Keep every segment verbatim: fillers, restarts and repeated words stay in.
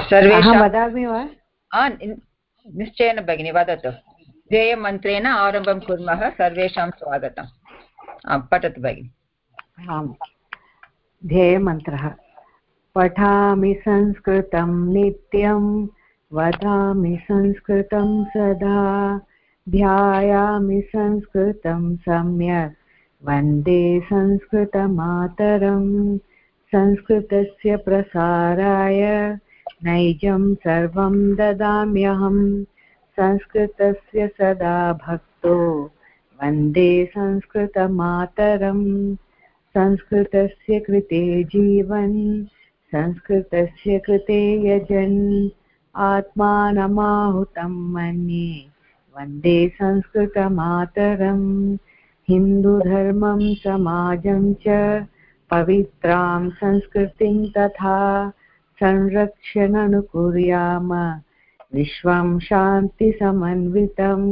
सर्वेषां वदामि वा? निश्चयेन भगिनी वदतु। ध्येयमन्त्रेण आरम्भं कुर्मः। सर्वेषां स्वागतं। पठतु भगिनि। आम्, ध्येयमन्त्रः। पठामि संस्कृतं नित्यं, वदामि संस्कृतं सदा, ध्यायामि संस्कृतं सम्यक्, वन्दे संस्कृतमातरं। संस्कृतस्य प्रसाराय नैजं सर्वं ददाम्यहं, संस्कृतस्य सदा भक्तो वन्दे संस्कृतमातरं। संस्कृतस्य कृते जीवन्, संस्कृतस्य कृते यजन्, आत्मानमाहुतं मन्ये वन्दे संस्कृतमातरम्। हिन्दुधर्मं समाजं च पवित्रां संस्कृतिं तथा संरक्षणनुकुर्याम विश्वं शान्तिसमन्वितम्।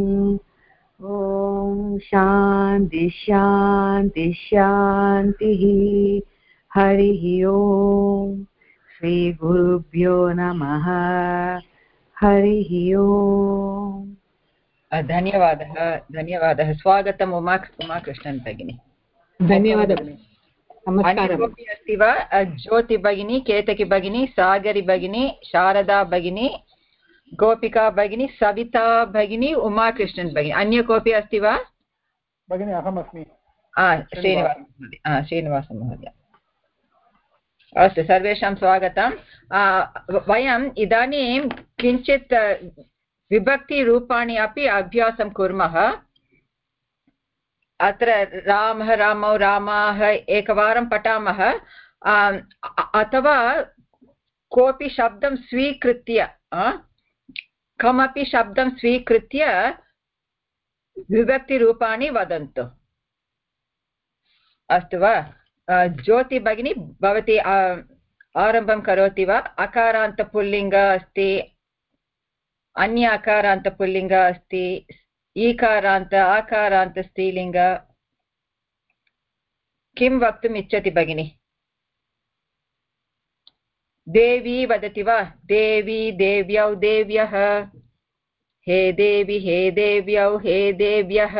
ॐ शान्ति शान्ति शान्तिः। हरिः ओम्। श्रीगुरुभ्यो नमः। हरिः ओम्। धन्यवादः धन्यवादः। स्वागतम् उमा उमाकृष्णन् भगिनी। धन्यवादः। नमस्कारः। कोऽपि अस्ति वा? ज्योति भगिनी, केतकी भगिनी, सागरी भगिनी, शारदा भगिनी, गोपिका भगिनी, सविता भगिनी, उमाकृष्णन् भगिनी। अन्य कोऽपि अस्ति वा? भगिनी अहमस्मि। श्रीनिवास महोदय। श्रीनिवास महोदय। अस्तु, सर्वेषां स्वागतं। वयम् इदानीं किञ्चित् विभक्तिरूपाणि अपि अभ्यासं कुर्मः। अत्र रामः रामौ रामाः एकवारं पठामः, अथवा कोऽपि शब्दं स्वीकृत्य कमपि शब्दं स्वीकृत्य विभक्तिरूपाणि वदन्तु। अस्तु वा? ज्योति भगिनी, भवती आरम्भं करोति वा? अकारान्तपुल्लिङ्ग अस्ति, अन्य अकारान्तपुल्लिङ्ग अस्ति, ईकारान्त आकारान्त स्त्रीलिङ्ग। किं वक्तुम् इच्छति भगिनी? देवी वदति वा? देवी देव्यौ देव्यः, हे देवी हे देव्यौ हे देव्यः।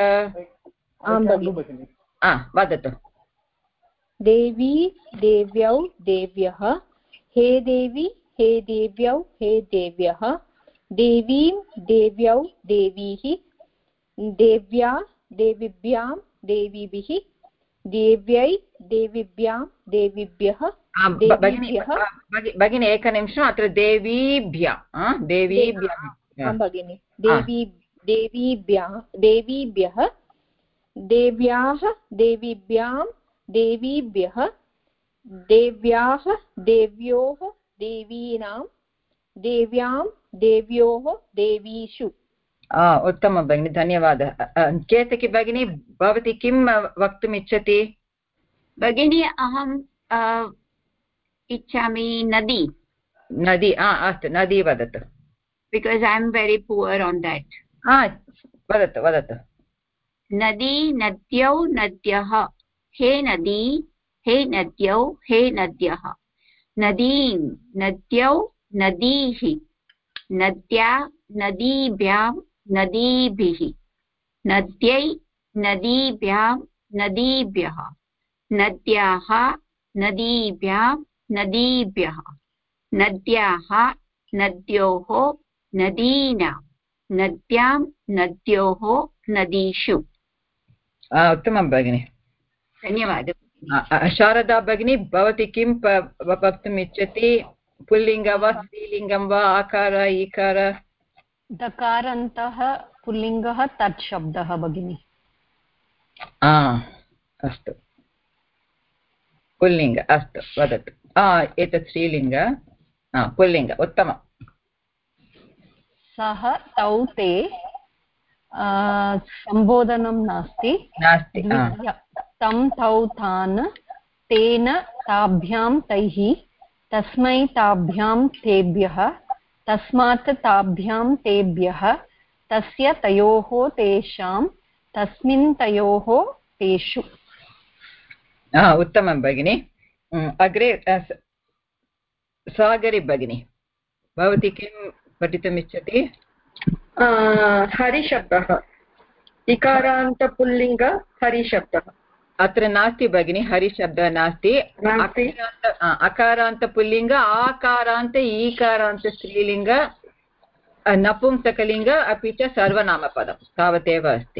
वदतु। देवी देव्यौ देव्यः, हे देवी हे देव्यौ हे देव्यः, देवीं देव्यौ देवीः, देव्या देवीभ्यां देवीभिः, देव्यै देवीभ्यां देवीभ्यः देवीभ्यः। भगिनी एकनिमिषम्, अत्र देवीभ्यः देवीभ्यः भगिनी देवी देवीभ्यः देवीभ्यः, देव्याः देवीभ्यां देवीभ्यः, देव्याः देव्योः देवीनां, देव्यां देव्योः देवीषु। उत्तमं भगिनी, धन्यवादः। केतकी भगिनी, भवती किं वक्तुम् इच्छति? भगिनी अहम् इच्छामि नदी। नदी? अस्तु, नदी वदतु। Because I am very poor on that. वदतु वदतु। नदी नद्यौ नद्यः, हे नदी हे नद्यौ हे नद्यः, नदीं नद्यौ नदीः, नद्या नदीभ्यां नदीभिः, नद्यै नदीभ्यां नदीभ्यः, नद्याः नदीभ्यां नदीभ्यः, नद्याः नद्योः नदीनां, नद्यां नद्योः नदीषु। उत्तमं भगिनि, धन्यवादः। शारदा भगिनी, भवती किं वक्तुम् इच्छति? पुल्लिङ्ग वा स्त्रीलिङ्गं वा, आकार ईकार? दकारान्तः पुल्लिङ्गः तत् शब्दः भगिनि। अस्तु, पुल्लिङ्ग। अस्तु, वदतु। एतत् स्त्रीलिङ्ग, पुल्लिङ्ग। उत्तमम्। सः तौ ते सम्बोधनं नास्ति नास्ति तं तौ तान्, तेन ताभ्यां तैः, तस्मै ताभ्यां तेभ्यः, तस्मात् ताभ्यां तेभ्यः, तस्य तयोः तेषां, तस्मिन् तयोः तेषु। उत्तमं भगिनि। अग्रे सागरी भगिनी। भवती किं पठितुमिच्छति? हरिशब्दः इकारान्तपुल्लिङ्ग हरिशब्दः अत्र नास्ति भगिनि, हरिशब्दः नास्ति। अकारान्तपुल्लिङ्ग आकारान्त ईकारान्त स्त्रीलिङ्ग नपुंसकलिङ्ग अपि च सर्वनामपदं तावदेव अस्ति।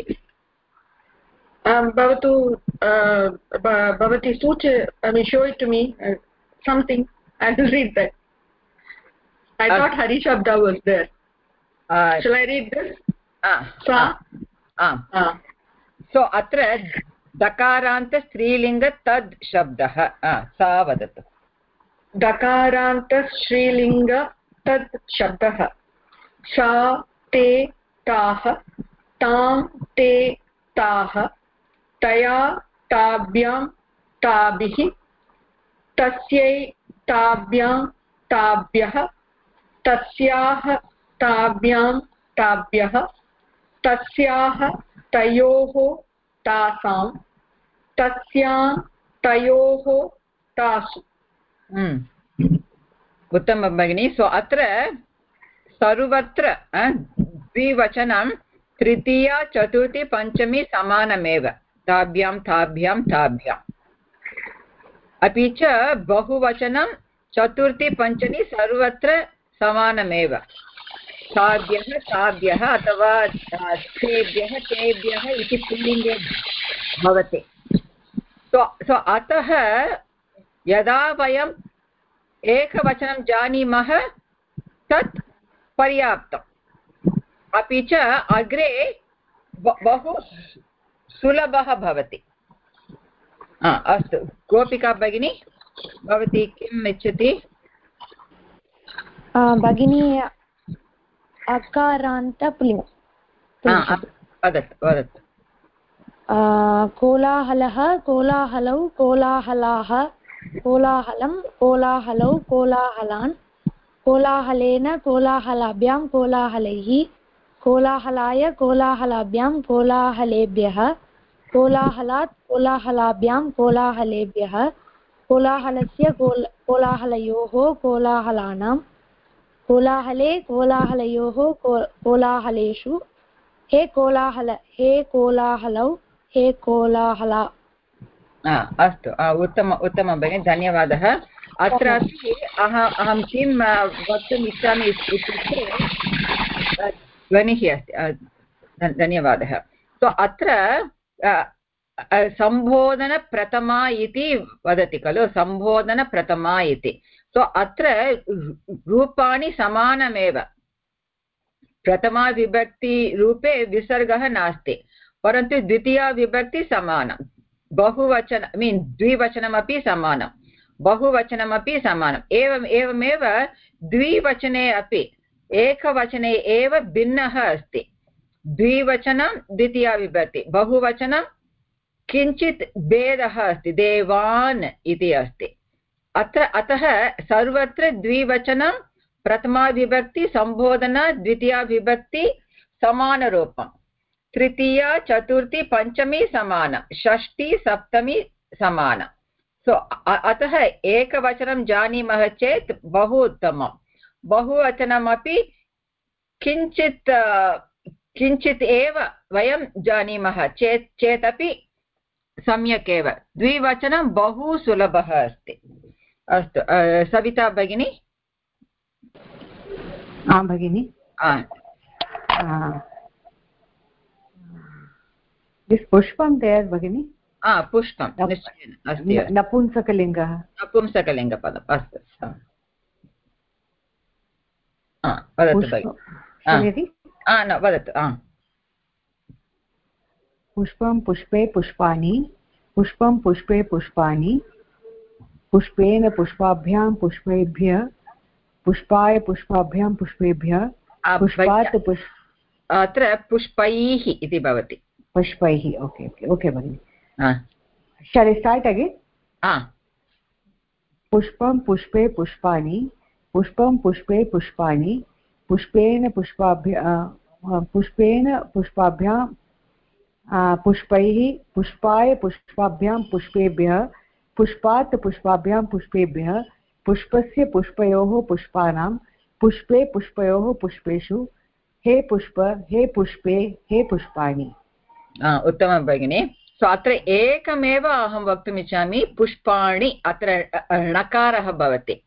भवतु भवती सूच I mean show it to me uh, something I will read that. I uh, thought Hari Shabda was there. Uh, Shall I read this? Ah. Sa. Ah. Ah. So atra dakaranta strilinga tad shabdah. Ah, sa vadatu. Dakaranta strilinga tad shabdah. Sa te taah tam te taah taya ताभ्यां ताभिः तस्यै ताभ्यां ताभ्यः तस्याः ताभ्यां ताभ्यः तस्याः तयोः तासां तस्यां तयोः तासु। उत्तमं भगिनि। सो अत्र सर्वत्र द्विवचनं तृतीया चतुर्थी पञ्चमी समानमेव, ताभ्यां ताभ्यां ताभ्याम्। अपि च बहुवचनं चतुर्थी पञ्चमी सर्वत्र समानमेव, ताभ्यः ताभ्यः अथवा तेभ्यः तेभ्यः इति पुल्लिङ्गे भवति। सो सो अतः यदा वयम् एकवचनं जानीमः तत् पर्याप्तम्। अपि च अग्रे बहु सुलभः भवति। अस्तु, गोपिका भगिनी भवती किम् इच्छति? भगिनी अकारान्तपुल्लिङ्ग वदतु वदतु। कोलाहलः कोलाहलौ कोलाहलाः कोलाहलं कोलाहलौ कोलाहलान् कोलाहलेन कोलाहलाभ्यां कोलाहलैः कोलाहलाय कोलाहलाभ्यां कोलाहलेभ्यः कोलाहलात् कोलाहलाभ्यां कोलाहलेभ्यः कोलाहलस्य कोलाहलयोः कोलाहलानां कोलाहले कोलाहलयोः कोलाहलेषु हे कोलाहल हे कोलाहलौ हे कोलाहला। अस्तु, उत्तम उत्तमं भगिनि, धन्यवादः। अत्र अपि अहं किं वक्तुम् इच्छामि इत्युक्ते ध्वनिः अस्ति, धन्यवादः। सो अत्र सम्बोधनप्रथमा इति वदति खलु, सम्बोधनप्रथमा इति। सो अत्र रूपाणि समानमेव, प्रथमा विभक्तिरूपे विसर्गः नास्ति, परन्तु द्वितीया विभक्ति समानं, बहुवचन मीन् द्विवचनमपि समानं, बहुवचनमपि समानम्। एवम् एवमेव द्विवचने अपि एकवचने एव भिन्नः अस्ति। द्विवचनं द्वितीया विभक्ति, बहुवचनं किञ्चित् भेदः अस्ति, देवान् इति अस्ति अत्र। अतः सर्वत्र द्विवचनं प्रथमा विभक्ति सम्बोधना द्वितीया विभक्ति समानरूपं, तृतीया चतुर्थी पञ्चमी समानं, षष्ठी सप्तमी समानं। सो अतः एकवचनं जानीमः चेत् बहु उत्तमं, बहुवचनमपि किञ्चित् किञ्चित् एव वयं जानीमः चेत् चेदपि सम्यक् एव। द्विवचनं बहु सुलभः अस्ति। अस्तु, सविता भगिनी। आं भगिनि, पुष्पं देर् भगिनि। पुष्पं निश्चयेन अस्ति, नपुंसकलिङ्गः, नपुंसकलिङ्गपदम्। अस्तु, वदतु भगिनि। न वदतु। पुष्पं पुष्पे पुष्पाणि, पुष्पं पुष्पे पुष्पाणि, पुष्पेन पुष्पाभ्यां पुष्पेभ्यः, पुष्पाय पुष्पाभ्यां पुष्पेभ्यः, पुष्पात् पुष्प अत्र पुष्पैः इति भवति, पुष्पैः। ओके ओके ओके भगिनि। Shall I start again? पुष्पं पुष्पे पुष्पाणि, पुष्पं पुष्पे पुष्पाणि, पुष्पेन पुष्पाभ्यां पुष्पेन पुष्पाभ्यां पुष्पैः, पुष्पाय पुष्पाभ्यां पुष्पेभ्यः, पुष्पात् पुष्पाभ्यां पुष्पेभ्यः, पुष्पस्य पुष्पयोः पुष्पाणां, पुष्पे पुष्पयोः पुष्पेषु हे पुष्प हे पुष्पे हे पुष्पाणि। उत्तमं भगिनि। सो अत्र एकमेव अहं वक्तुम् इच्छामि, पुष्पाणि अत्र णकारः भवति।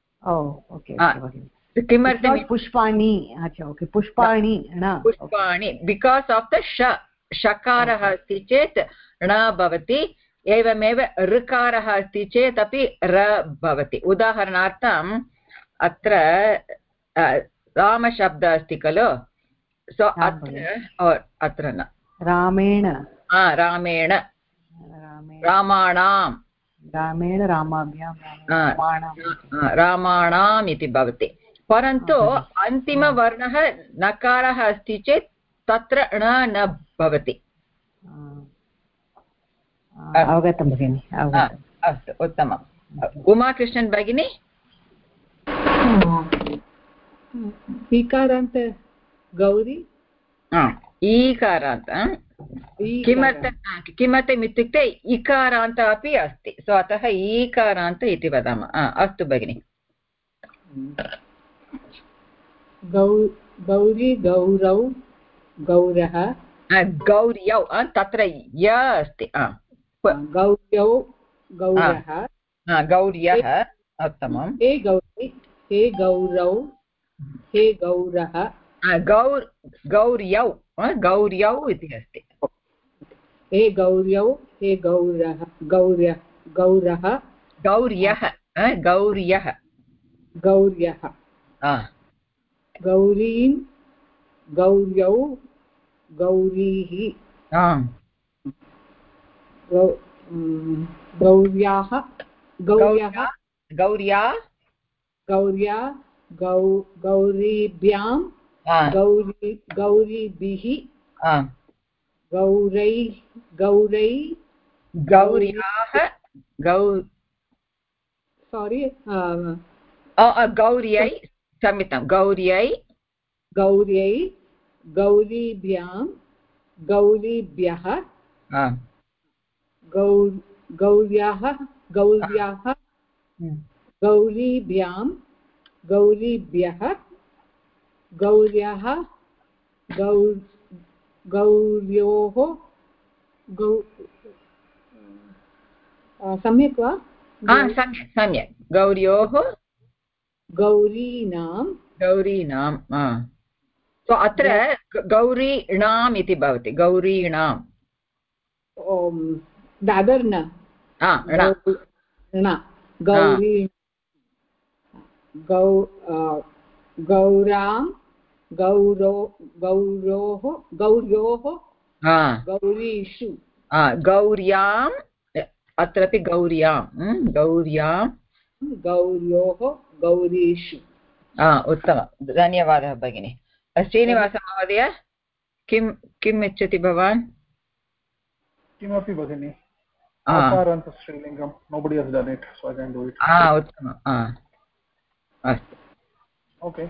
किमर्थं पुष्पाणि? अच्छा ओके, पुष्पाणि पुष्पाणि बिकास् आफ् द श षकारः अस्ति चेत् ण भवति, एवमेव ऋकारः अस्ति चेत् अपि र भवति। उदाहरणार्थम् अत्र रामशब्दः अस्ति खलु, सो अत्र अत्र न रामेण रामेण रामाणां रामेण रामाभ्यां रामाणाम् इति भवति। परन्तु अन्तिमवर्णः नकारः अस्ति चेत् तत्र ण न भवति। अवगतं भगिनि, अस्तु उत्तमम्। उमाकृष्णन् भगिनी, ईकारान्त गौरी ईकारान्त किमर्थं किमर्थम् इत्युक्ते इकारान्त अपि अस्ति, सो अतः ईकारान्त इति वदामः। अस्तु भगिनि। गौरी गौरौ गौरः गौर्यौ तत्र य अस्ति, गौर्यौ गौरः गौर्यः। उत्तमं। हे गौरी हे गौरौ हे गौरः गौर् गौर्यौ गौर्यौ इति अस्ति। हे गौर्यौ हे गौरः गौर्य गौरः गौर्यः गौर्यः गौर्यः गौरीन् गौर्यौ गौरीः गौर्याः गौर्यः गौर्या गौर्या गौ गौरीभ्यां गौरी गौरीभिः गौरै गौरै गौर्याः गौ सारी गौर्यै क्षम्यतां गौर्यै गौर्यै गौरीभ्यां गौरीभ्यः गौ गौर्याः गौर्याः गौरीभ्यां गौरीभ्यः गौर्याः गौ गौर्योः गौ सम्यक् वा? सम्यक् सम्यक् गौर्योः गौरीणां गौरीणां सो अत्र गौरीणाम् इति भवति। गौरीणां दादर्न गौरी गौ गौरां गौरो गौरोः गौर्योः गौरीषु गौर्याम् अत्रापि गौर्यां गौर्यां गौर्योः गौरीषु। उत्तमं, धन्यवादः भगिनि। श्रीनिवास महोदय किं किम् इच्छति भवान्? किमपि भगिनि, आकारान्त स्त्रीलिङ्गं, nobody has done it, so I can do it. उत्तमम्, अस्तु ओके।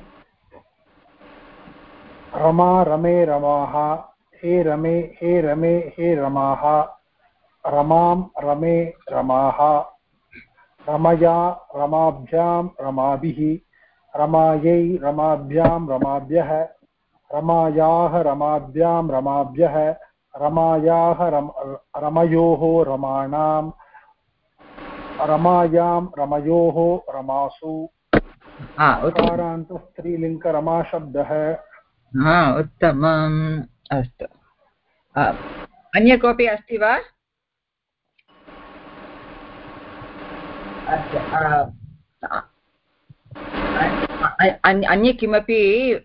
रमा रमे रमाः हे रमे हे रमे हे रमाः रमां रमे रमाः रमया रमाभ्यां रमाभिः रमायै रमाभ्यां रमाभ्यः रमायाः रमाभ्यां रमाभ्यः रमायाः रम रमयोः रमाणां रमायां रमयोः रमासु। आकारान्त स्त्रीलिङ्ग रमाशब्दः। उत्तमम्, अस्तु। अन्य कोऽपि अस्ति वा? अन्य किमपि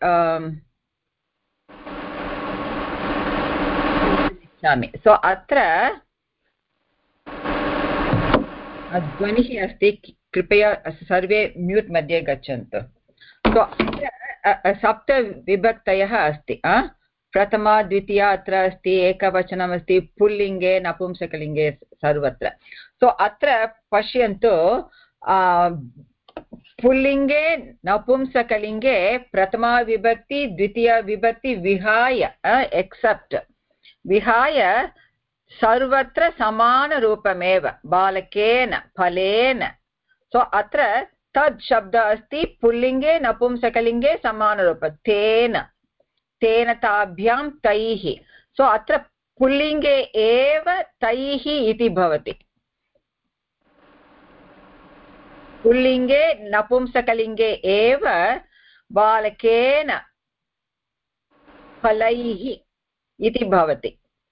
इच्छामि। सो अत्र ध्वनिः अस्ति, कृपया सर्वे म्यूट् मध्ये गच्छन्तु। सो अत्र सप्तविभक्तयः अस्ति। प्रथमा द्वितीया अत्र अस्ति, एकवचनमस्ति, पुल्लिङ्गे नपुंसकलिङ्गे सर्वत्र। सो अत्र पश्यन्तु, पुल्लिङ्गे नपुंसकलिङ्गे प्रथमा विभक्ति द्वितीया विभक्ति विहाय एक्सेप्ट् विहाय सर्वत्र समानरूपमेव बालकेन फलेन। सो अत्र तद् शब्दः अस्ति पुल्लिङ्गे नपुंसकलिङ्गे समानरूप तेन तेन ताभ्यां तैः सो अत्र पुल्लिङ्गे एव तैः इति भवति पुल्लिङ्गे नपुंसकलिङ्गे एव बालकेन फलैः इति भवति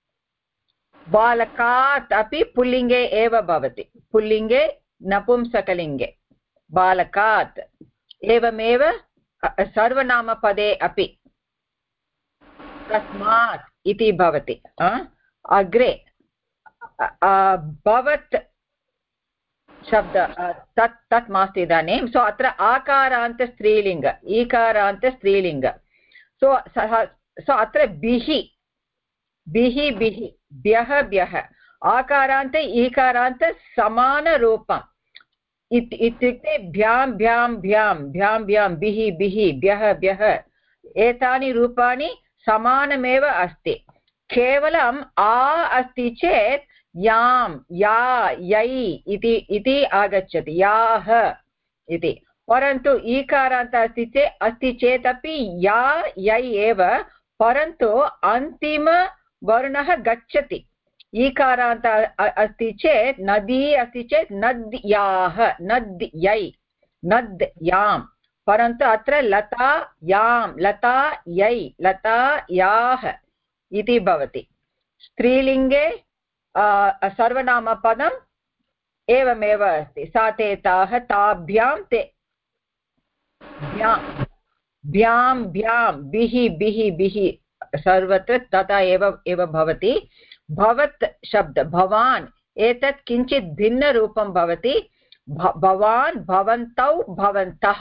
बालकात् अपि पुल्लिङ्गे एव भवति पुल्लिङ्गे नपुंसकलिङ्गे बालकात् एवमेव सर्वनामपदे अपि तस्मात् इति भवति अग्रे भवत् शब्द तत् तत् मास्ति इदानीं सो अत्र आकारान्त स्त्रीलिङ्ग ईकारान्त स्त्रीलिङ्ग सो सः सो अत्र बिः बिः बिः भ्यः भ्यः आकारान्त ईकारान्त समानरूपम् इत्युक्ते भ्यां भ्यां भ्यां भ्यां भ्यां बिः बिः भ्यः भ्यः एतानि रूपाणि समानमेव अस्ति केवलम् आ अस्ति चेत् यां या यै इति इति आगच्छति याः इति परन्तु ईकारान्त अस्ति चेत् अस्ति चेदपि या यै एव परन्तु अन्तिमवर्णः गच्छति ईकारान्त अस्ति चेत् नदी अस्ति चेत् नद्याः नद् यै नद् यां परन्तु अत्र लता यां लता यै लता याः इति भवति स्त्रीलिङ्गे सर्वनामपदम् एवमेव अस्ति सा ते ताः ताभ्यां ते भ्यां भ्यां भ्यां बिः बिः बिः सर्वत्र तथा एव एव भवति भवत् शब्द भवान् एतत् किञ्चित् भिन्नरूपं भवति भवान् भवन्तौ भवन्तः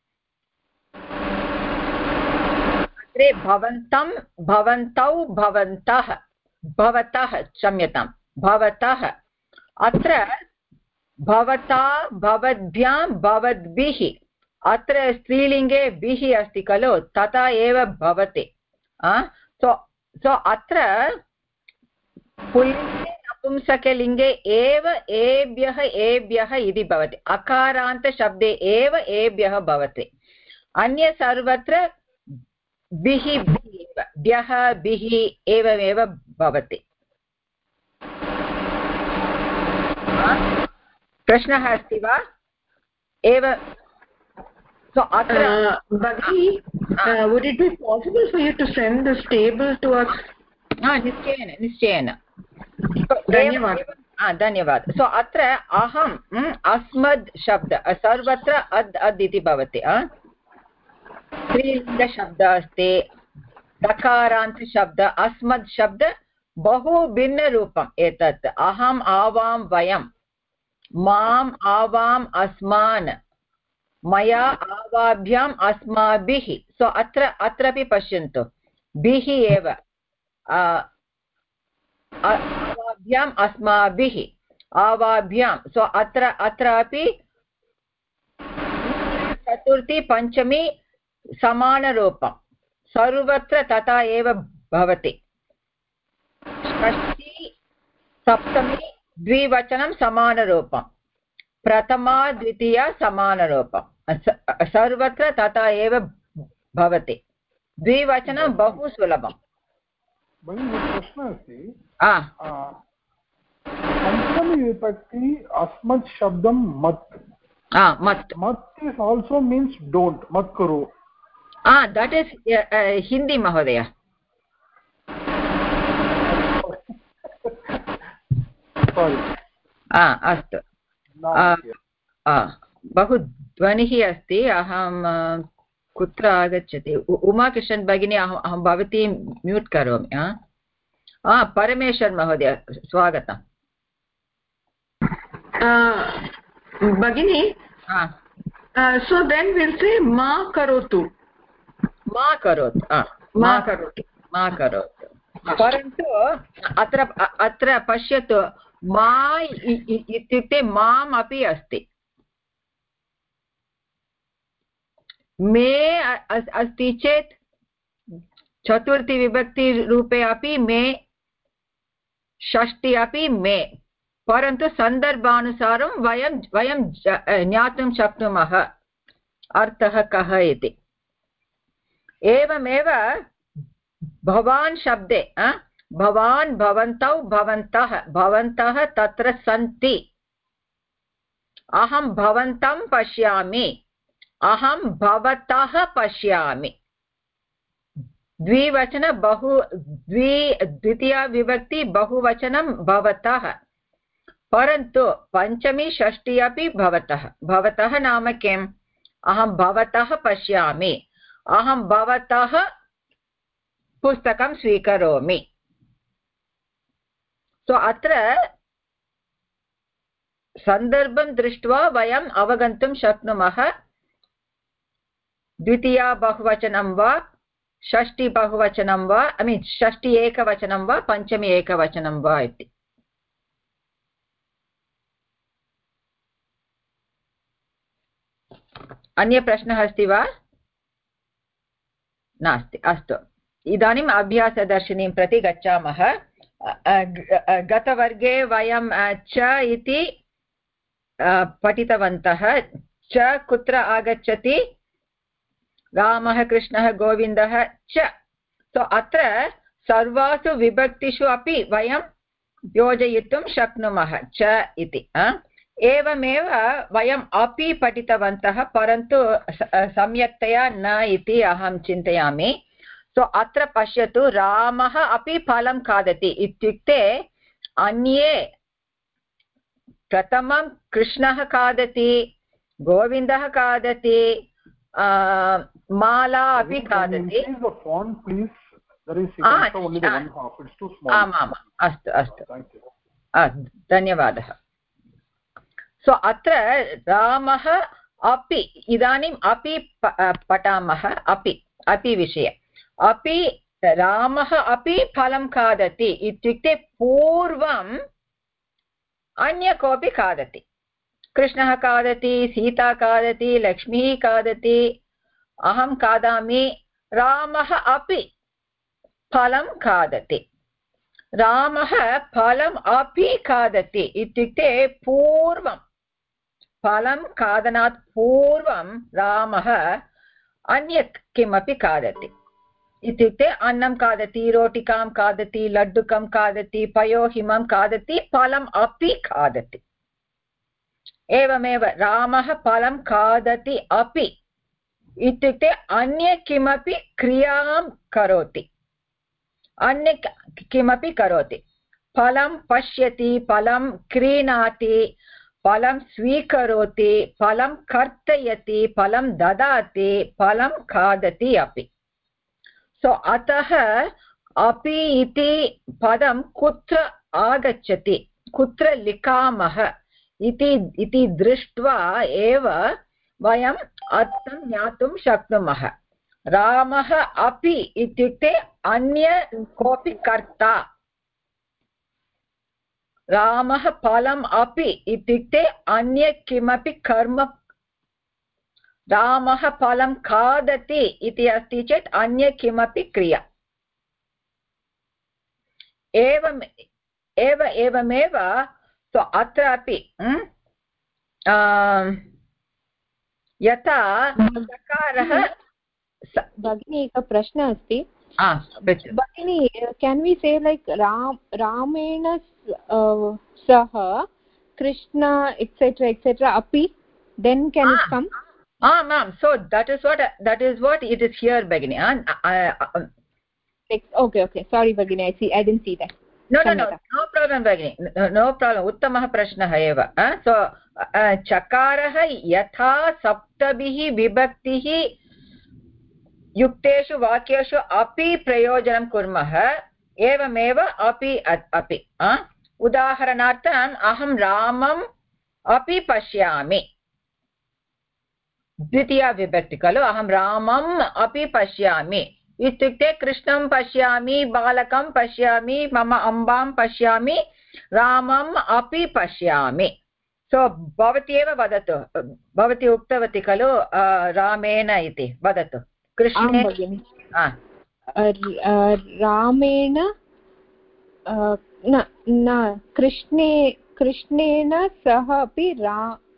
अग्रे भवन्तं भवन्तौ भवन्तः भवतः क्षम्यतां भवतः अत्र भवता भवद्भ्यां भवद्भिः अत्र स्त्रीलिङ्गे बिः अस्ति खलु तथा एव भवति सो सो अत्र पुल्लिङ्गे नपुंसकलिङ्गे एव एभ्यः एभ्यः इति भवति अकारान्तशब्दे एव एभ्यः भवति अन्य सर्वत्र बिः एव भ्यः बिः एवमेव भवति प्रश्नः अस्ति वा एव so atra uh, Bhagini, uh, would it be possible for you to send this table to us? ah nischayena nischayena dhanyawad ah dhanyawad so atra aham asmad shabda sarvatra ad ad iti bhavati ah स्त्रीलिङ्ग शब्दः अस्ति दकारान्त शब्दः अस्मद् शब्दः बहु भिन्नरूपम् एतत् अहम् आवां वयं माम् आवाम् अस्मान् मया आवाभ्याम् अस्माभिः सो अत्र अत्रापि पश्यन्तु बिः एव आवाभ्याम् अस्माभिः आवाभ्यां सो अत्र अत्रापि चतुर्थी पञ्चमी समानरूपं सर्वत्र तथा एव भवति षष्ठी सप्तमी द्विवचनं समानरूपं प्रथमा द्वितीया समानरूपं सर्वत्र तथा एव भवति द्विवचनं बहु सुलभं प्रश्नः अस्ति पञ्चमी विभक्ति अस्मत् शब्दं मत् मत् मत् इस् आल्सो मीन्स् डोण्ट् मत् करो ah that is uh, uh, hindi mahodaya sorry ah astu ah बहु ध्वनिः अस्ति अहं कुत्र आगच्छति उमा कृष्णन् भगिनी अहं अहं भवती म्यूट् करोमि ah परमेश्वर महोदय स्वागतम् भगिनी so then we'll say ma karotu मा करोतु मा करोतु मा करोतु परन्तु अत्र अत्र पश्यतु मा इत्युक्ते माम् अपि अस्ति मे अस्ति चेत् चतुर्थी विभक्ति रूपे अपि मे षष्ठी अपि मे परन्तु सन्दर्भानुसारं वयं वयं ज्ञातुं शक्नुमः अर्थः कः इति। एवमेव भवान् शब्दे भवान् भवन्तौ भवन्तः भवन्तः तत्र सन्ति, अहं भवन्तं पश्यामि, अहं भवतः पश्यामि। द्विवचन बहु द्वि द्वितीया विभक्ति बहुवचनं भवतः, परन्तु पञ्चमी षष्ठी अपि भवतः। भवतः नाम किम्? अहं भवतः पश्यामि, अहं भवतः पुस्तकं स्वीकरोमि। सो अत्र सन्दर्भं दृष्ट्वा वयम् अवगन्तुं शक्नुमः द्वितीया बहुवचनं वा षष्ठी बहुवचनं वा ऐ मीन् षष्ठी एकवचनं वा पञ्चमी एकवचनं वा इति। अन्य प्रश्नः अस्ति वा? नास्ति। अस्तु, इदानीम् अभ्यासदर्शिनीं प्रति गच्छामः। गतवर्गे वयं च इति पठितवन्तः। च कुत्र आगच्छति? रामः, कृष्णः, गोविन्दः च। सो अत्र सर्वासु विभक्तिषु अपि वयं योजयितुं शक्नुमः च इति। एवमेव वयम् अपि पठितवन्तः, परन्तु सम्यक्तया न इति अहं चिन्तयामि। सो अत्र पश्यतु, रामः अपि फलं खादति इत्युक्ते अन्ये प्रथमं कृष्णः खादति, गोविन्दः खादति, माला अपि खादति। आमाम्, अस्तु अस्तु, धन्यवादः। सो अत्र रामः अपि, इदानीम् अपि पठामः, अपि अपि विषये। अपि रामः अपि फलं खादति इत्युक्ते पूर्वम् अन्य कोऽपि खादति। कृष्णः खादति, सीता खादति, लक्ष्मीः खादति, अहं खादामि, रामः अपि फलं खादति। रामः फलम् अपि खादति इत्युक्ते पूर्वं, फलं खादनात् पूर्वं रामः अन्यत् किमपि खादति। इत्युक्ते अन्नं खादति, रोटिकां खादति, लड्डुकं खादति, पयोहिमं खादति, फलम् अपि खादति। एवमेव रामः फलं खादति अपि इत्युक्ते अन्य किमपि क्रियां करोति, अन्य किमपि करोति। फलं पश्यति, फलं क्रीणाति, फलं स्वीकरोति, फलं कर्तयति, फलं ददाति, फलं खादति अपि। सो अतः अपि इति पदं कुत्र आगच्छति, कुत्र लिखामः इति इति दृष्ट्वा एव वयम् अर्थं ज्ञातुं शक्नुमः। रामः अपि इत्युक्ते अन्य कोऽपि कर्ता, रामः फलम् अपि इत्युक्ते अन्य किमपि कर्म, रामः फलं खादति इति अस्ति चेत् अन्य किमपि क्रिया। एवम् एव एवमेव सो अत्रापि यथा सकारः। भगिनी एकः प्रश्नः अस्ति भगिनी, can we say like Ram रामेण सह कृष्ण एक्सेट्रा एक्सेट्रा अपि, देन् केन् इट् कम्? आम् आम्, so that is what that is what it is here भगिनी। ओके ओके, सारी भगिनी, I see I didn't see that. No no no no problem भगिनी, no problem, उत्तमः प्रश्नः एव। सो चकारः यथा सप्तभिः विभक्तिः युक्तेषु वाक्येषु अपि प्रयोजनं कुर्मः, एवमेव अपि अपि। उदाहरणार्थम् अहं रामम् अपि पश्यामि, द्वितीया विभक्ति खलु, अहं रामम् अपि पश्यामि इत्युक्ते कृष्णं पश्यामि, बालकं पश्यामि, मम अम्बां पश्यामि, रामम् अपि पश्यामि। सो भवती एव वदतु, भवती उक्तवती खलु रामेण इति, वदतु। कृष्णे रामेण न न कृष्णे कृष्णेन सह अपि रा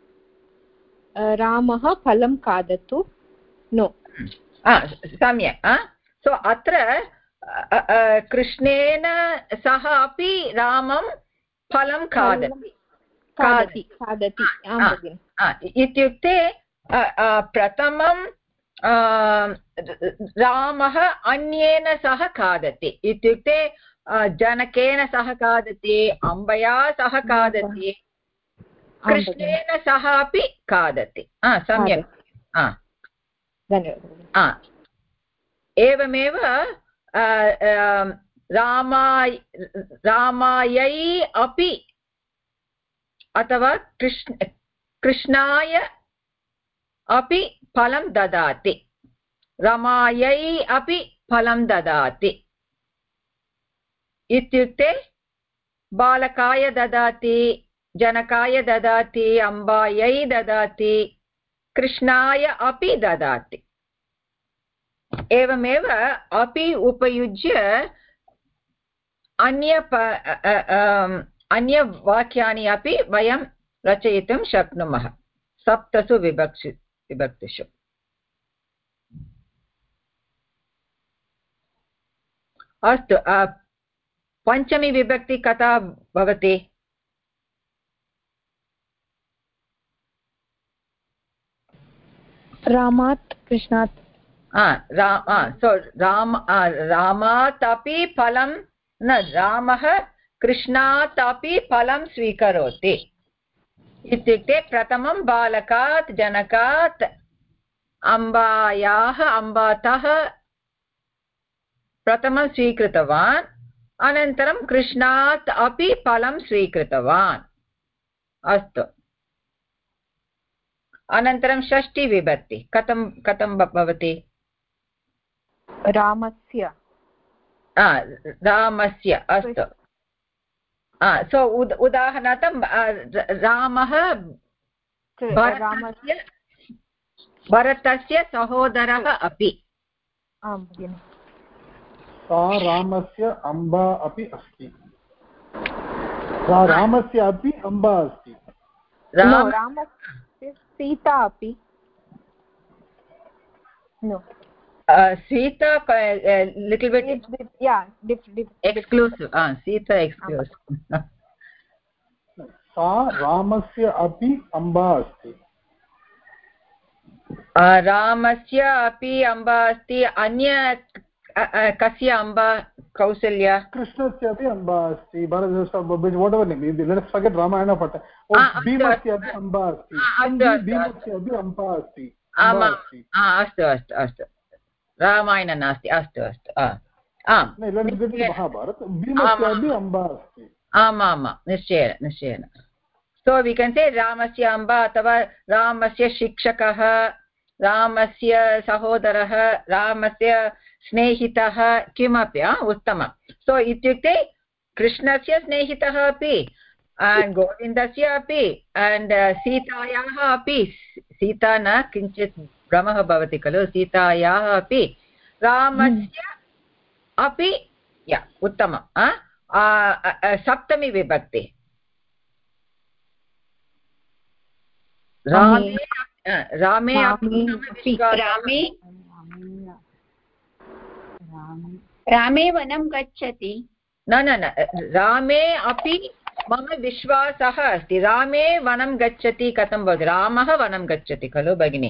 रामः फलं खादतु नो सम्यक् सो अत्र कृष्णेन सह अपि रामं फलं खादति खादति खादति इत्युक्ते प्रथमं रामः अन्येन सह खादति इत्युक्ते जनकेन सह खादति अम्बया सह खादति कृष्णेन सह अपि खादति सम्यक् धन्यवादः एवमेव रामाय रामायै अपि अथवा कृष्ण कृष्णाय अपि फलं ददाति रमायै अपि फलं ददाति इत्युक्ते बालकाय ददाति जनकाय ददाति अम्बायै ददाति कृष्णाय अपि ददाति एवमेव अपि उपयुज्य अन्य अन्यवाक्यानि अपि वयं रचयितुं शक्नुमः सप्तसु विभक्ति विभक्तिषु अस्तु पञ्चमी विभक्ति कथा भवति रामात् कृष्णात् सो राम रामात् अपि फलं न रामः कृष्णात् अपि फलं स्वीकरोति इत्युक्ते प्रथमं बालकात् जनकात् अम्बायाः अम्बातः प्रथमं स्वीकृतवान् अनन्तरं कृष्णात् अपि फलं स्वीकृतवान् अस्तु अनन्तरं षष्ठी विभक्ति कथं कथं भवति रामस्य रामस्य अस्तु सो उदाहरणार्थं रामः भरतस्य भरतस्य सहोदरः अपि सा रामस्य अम्बा अपि अस्ति रामस्य अपि अम्बा अस्ति रामस्य सीता अपि नो सीता लिटिल बिट या एक्सक्लूसिव सीता एक्सक्लूसिव सा रामस्य अपि अम्बा अस्ति रामस्य अपि अम्बा अस्ति अन्य कस्य अम्बा कौसल्या कृष्णस्य अपि अम्बा अस्ति भीमस्य अपि अम्बा अस्ति भीमस्य अपि अम्बा अस्ति अस्तु अस्तु अस्तु रामायण नास्ति अस्तु अस्तु महाभारत भीमस्य अपि अम्बा अस्ति आमामा निश्चयेन निश्चयेन सो वि केन् से रामस्य अम्बा अथवा रामस्य शिक्षकः रामस्य सहोदरः रामस्य स्नेहितः किमपि उत्तमं सो इत्युक्ते कृष्णस्य स्नेहितः अपि गोविन्दस्य अपि अण्ड् सीतायाः अपि सीता न किञ्चित् भ्रमः भवति खलु सीतायाः अपि रामस्य अपि या उत्तमं सप्तमी विभक्ति रामे रामे रामे रामे वनं गच्छति न न न रामे अपि मम विश्वासः अस्ति रामे वनं गच्छति कथं भवति रामः वनं गच्छति खलु भगिनि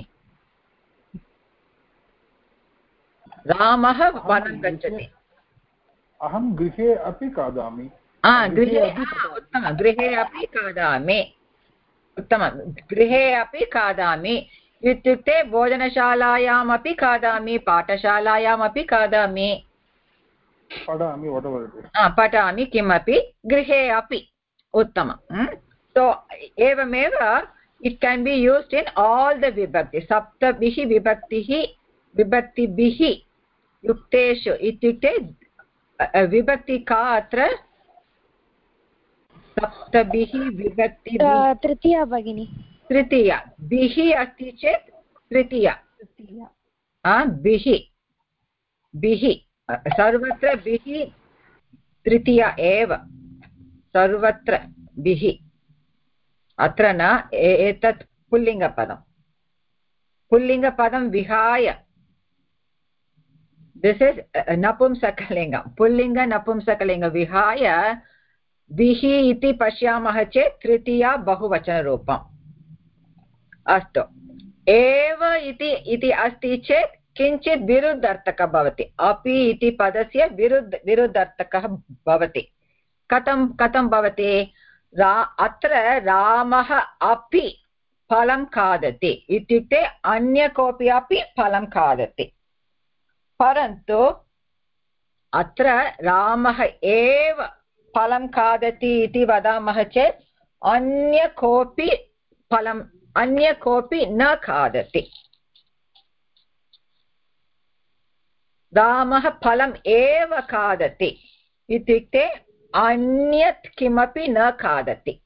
रामः वनं गच्छति अहं गृहे अपि खादामि गृहे उत्तमं गृहे अपि खादामि उत्तमं गृहे अपि खादामि इत्युक्ते भोजनशालायाम् अपि खादामि पाठशालायाम् अपि खादामि पठामि पठामि किमपि गृहे अपि उत्तमं सो एवमेव it can be used in all the विभक्ति सप्तभिः विभक्तिः विभक्तिभिः युक्तेषु इत्युक्ते विभक्ति का अत्र सप्तभिः विभक्ति तृतीया भगिनी तृतीया बिः अस्ति चेत् तृतीया बिः बिः सर्वत्र बिः तृतीया एव सर्वत्र बिः अत्र न एतत् पुल्लिङ्गपदं पुल्लिङ्गपदं विहाय दिस् इस् नपुंसकलिङ्गं पुल्लिङ्ग नपुंसकलिङ्ग विहाय विः इति पश्यामः चेत् तृतीया बहुवचनरूपम् अस्तु एव इति इति अस्ति चेत् किञ्चित् विरुद्धर्थकः भवति अपि इति पदस्य विरुद्ध विरुद्धर्थकः भवति कथं कथं भवति रा अत्र रामः अपि फलं खादति इत्युक्ते अन्य कोऽपि अपि फलं खादति परन्तु अत्र रामः एव फलं खादति इति वदामः चेत् अन्य कोऽपि फलं अन्य कोऽपि न खादति रामः फलम् एव खादति इत्युक्ते अन्यत् किमपि न खादति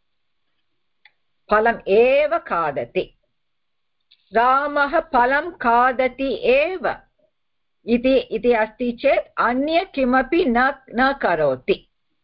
फलम् एव खादति रामः फलं खादति एव इति इति अस्ति चेत् अन्य किमपि न न करोति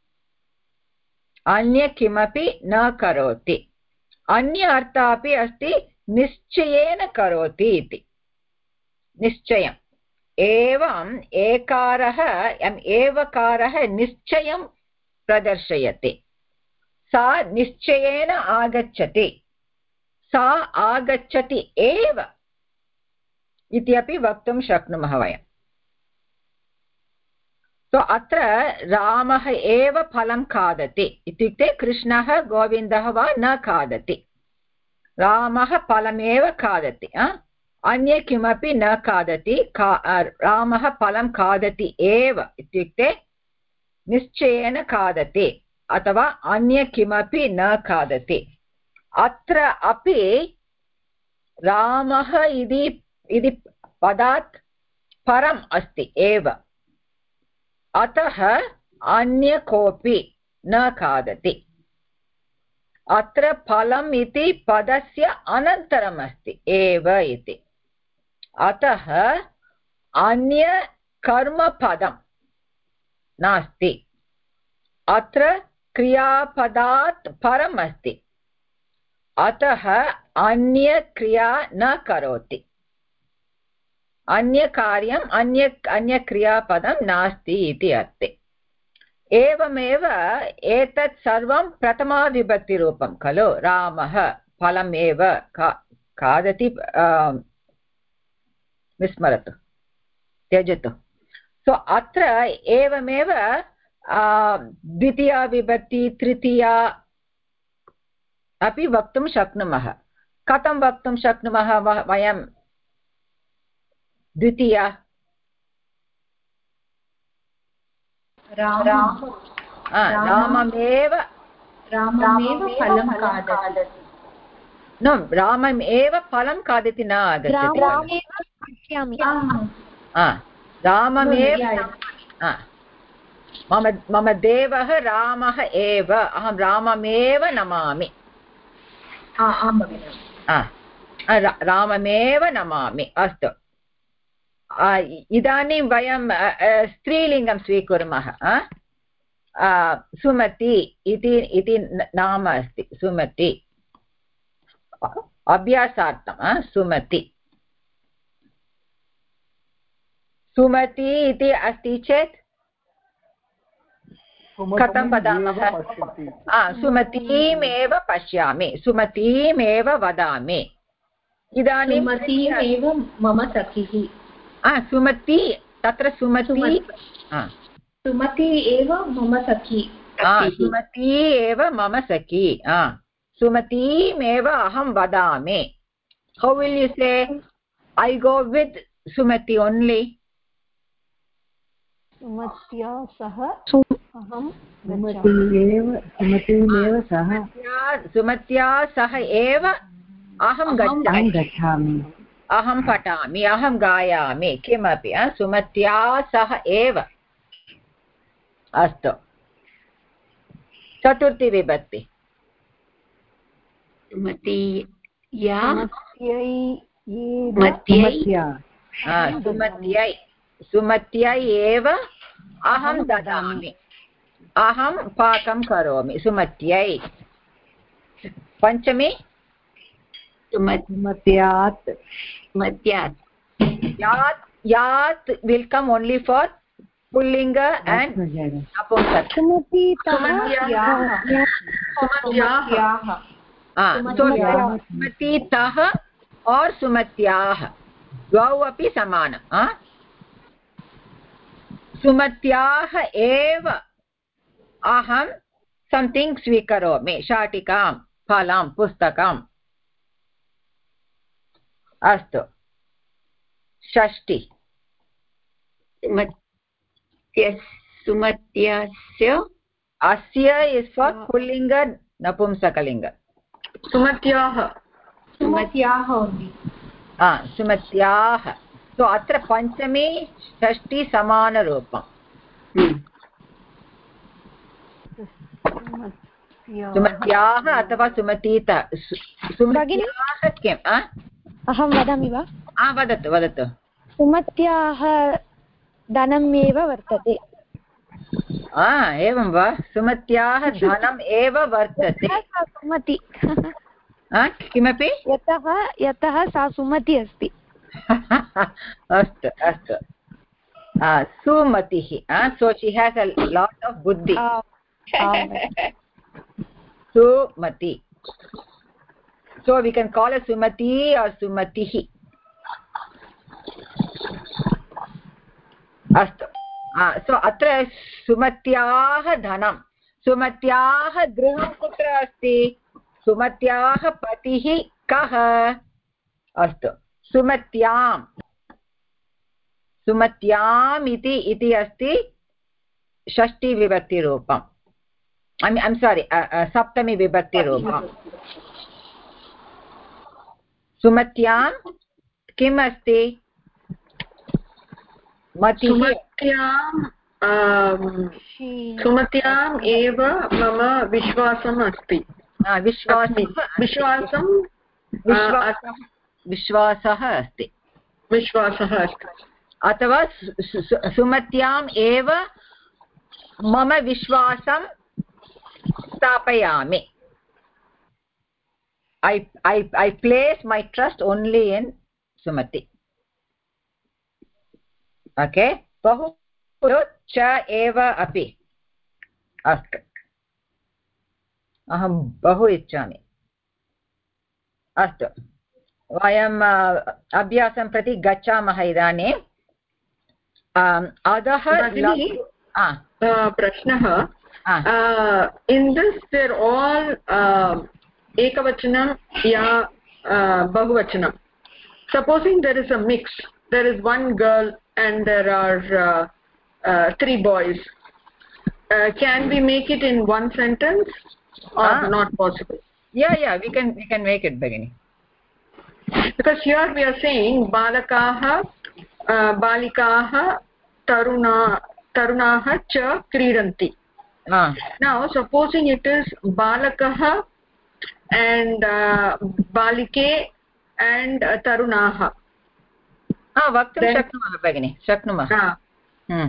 अन्य किमपि न करोति अन्य अर्थः अपि अस्ति निश्चयेन करोति इति निश्चयम् एवम् एकारः एवकारः निश्चयं प्रदर्शयति सा निश्चयेन आगच्छति सा आगच्छति एव इति अपि वक्तुं शक्नुमः वयं तो अत्र रामः एव फलं खादति इत्युक्ते कृष्णः गोविन्दः वा न खादति रामः फलमेव खादति अन्य किमपि न खादति रामः फलं खादति एव इत्युक्ते निश्चयेन खादति अथवा अन्य किमपि न खादति अत्र अपि रामः इति इति पदात् परम् अस्ति एव अतः अन्य कोऽपि न खादति अत्र फलम् इति पदस्य अनन्तरम् अस्ति एव इति अतः अन्य कर्मपदं नास्ति अत्र क्रियापदात् परम् अस्ति अतः अन्य क्रिया न करोति अन्य कार्यम् अन्य अन्य क्रियापदं नास्ति इति अर्थे एवमेव एतत् सर्वं प्रथमाविभक्तिरूपं खलु रामः फलमेव खा खादति विस्मरतु त्यजतु सो अत्र एवमेव द्वितीया विभक्ति तृतीया अपि वक्तुं शक्नुमः कथं वक्तुं शक्नुमः वयं द्वितीया राममेव राममेव फलं खादति न राममेव फलं खादति न आगच्छति राममेव मम मम देवः रामः एव अहं राममेव नमामि राममेव नमामि अस्तु इदानीं वयं स्त्रीलिङ्गं स्वीकुर्मः सुमति इति इति नाम अस्ति सुमति अभ्यासार्थं सुमति सुमति इति अस्ति चेत् कथं वदामः सुमतीमेव पश्यामि सुमतीमेव वदामि इदानीं सुमतीमेव मम सखिः सुमति तत्र सुमति सुमति एव मम सखी सुमति एव मम सखी सुमतीमेव अहं वदामि how will you say I go with Sumati only सुमत्या सह अहं सुमतीमेव सुमतीमेव सह सुमत्या सह एव अहं गच्छामि अहं पठामि अहं गायामि किमपि सुमत्या सह एव अस्तु चतुर्थी विभक्ति सुमत्यै सुमत्यै एव अहं ददामि अहं पाकं करोमि सुमत्यै panchami sumatyat sumatyat yat yat will come only for pullinga and napumsak sumati sumatyah ah so sumati tah or sumatyah dvau api samana ah sumatyah eva aham something swikaromi shatikam phalam pustakam astu षष्टि सुमत्यस्य अस्य is for pullinga napumsakalinga सुमत्याः सुमत्याः only ah sumatyah so atra panchami षष्टि samana roopam सुमत्याः अथवा सुमतीतः सुमत्याः किम् अहं वदामि वा वदतु वदतु सुमत्याः धनम् एव वर्तते एवं वा सुमत्याः धनम् एव वर्तते सुमति किमपि यतः यतः सा सुमति अस्ति अस्तु अस्तु सुमतिः so she has a lot of buddhi sumati so we can call her sumati or sumatihi अस्तु सो अत्र सुमत्याः धनं सुमत्याः गृहं कुत्र अस्ति सुमत्याः पतिः कः अस्तु सुमत्यां सुमत्याम् इति इति अस्ति षष्टिविभक्तिरूपम् ऐ एम् सारी सप्तमी विभक्तिरूपम् सुमत्यां किम् अस्ति सुमत्याम् एव मम विश्वासम् अस्ति विश्वासं विश्वासः अस्ति विश्वासः अस्ति अथवा सुमत्याम् एव मम विश्वासं स्थापयामि I I I place my trust only in Sumati. Okay, बहु च एव अपि अस्तु अहं बहु इच्छामि अस्तु वयं अभ्यासं प्रति गच्छामः इदानीं अधः प्रश्नः in this they're all uh, ekavachanam ya uh, bahuvachanam supposing there is a mix there is one girl and there are uh, uh, three boys uh, can we make it in one sentence or ah. not possible yeah yeah we can we can make it beginning because here we are saying balakaah uh, balikaah taruna tarunaah cha kridanti ah. now supposing it is balakah and uh, balike and uh, tarunaah ah vaktum shaknumah bagini shaknumah ah hmm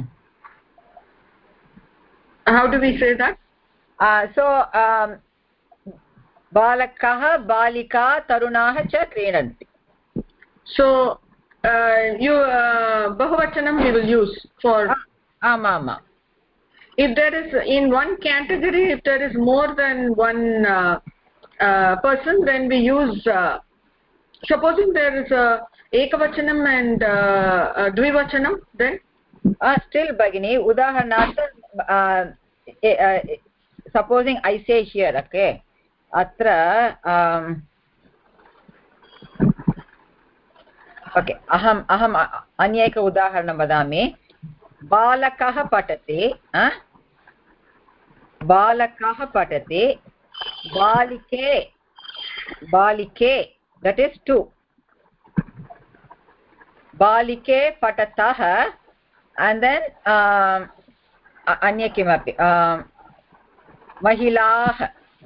how do we say that uh, so um, balakah balika tarunaah cha kridanti so uh, you uh, bahuvachanam we will use for ama ama if there is in one category if there is more than one uh, uh, person then we use uh, supposing there is a ekavachanam and uh, uh, dvivachanam then uh, still bagini udaharanartham uh, uh, supposing I say here okay atra um, okay aham aham anyeka udaharanam vadami balakah patati uh? balakah patati balike balike that is two balike patatah and then uh, anya kimapi uh, mahilah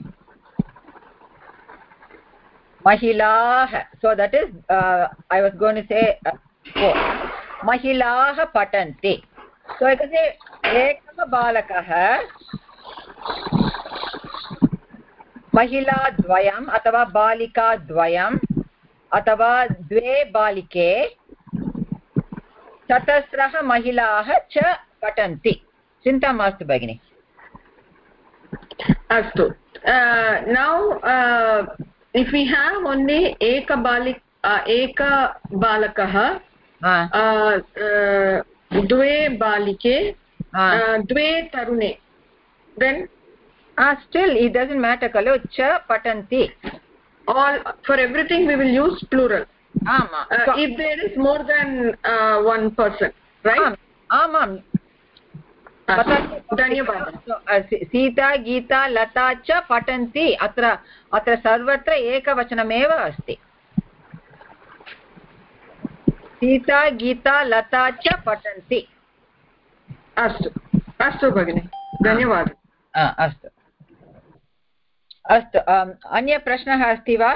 mahilah so that is uh, I was going to say uh, four mahilah patanti so I can say ekah balakah महिलाद्वयम् अथवा बालिकाद्वयम् अथवा द्वे बालिके चतस्रः महिलाः च पठन्ति चिन्ता मास्तु भगिनि अस्तु now if we have only एक बालिक एक बालकः द्वे बालिके द्वे तरुणे then uh, still it doesn't matter खलु च पठन्ति all for everything we will use plural ama uh, so, if there is more than uh, one person right आमां धन्यवादः सीता गीता लता च पठन्ति अत्र अत्र सर्वत्र एकवचनमेव अस्ति सीता गीता लता च पठन्ति अस्तु अस्तु भगिनि धन्यवादः अस्तु अस्तु अन्य प्रश्नः अस्ति वा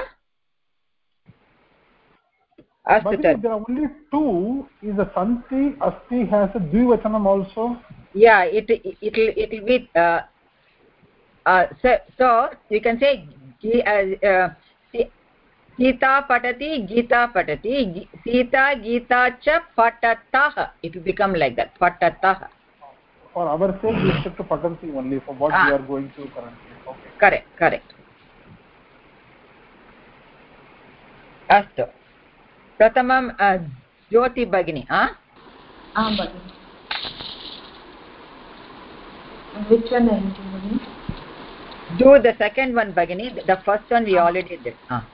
अस्तु there are only two is a santi asti has a dvivachanam also yeah it it it will be uh, uh, so, so you can say uh, uh, Sita patati Gita patati Sita Gita cha patatah it will become like that patatah for our sake we stick to patanti only for what ah. we are going to currently okay correct correct astu pratamam uh, Jyoti Bhagini ah ah Bhagini which one are you doing do the second one Bhagini the first one we ah. already did ah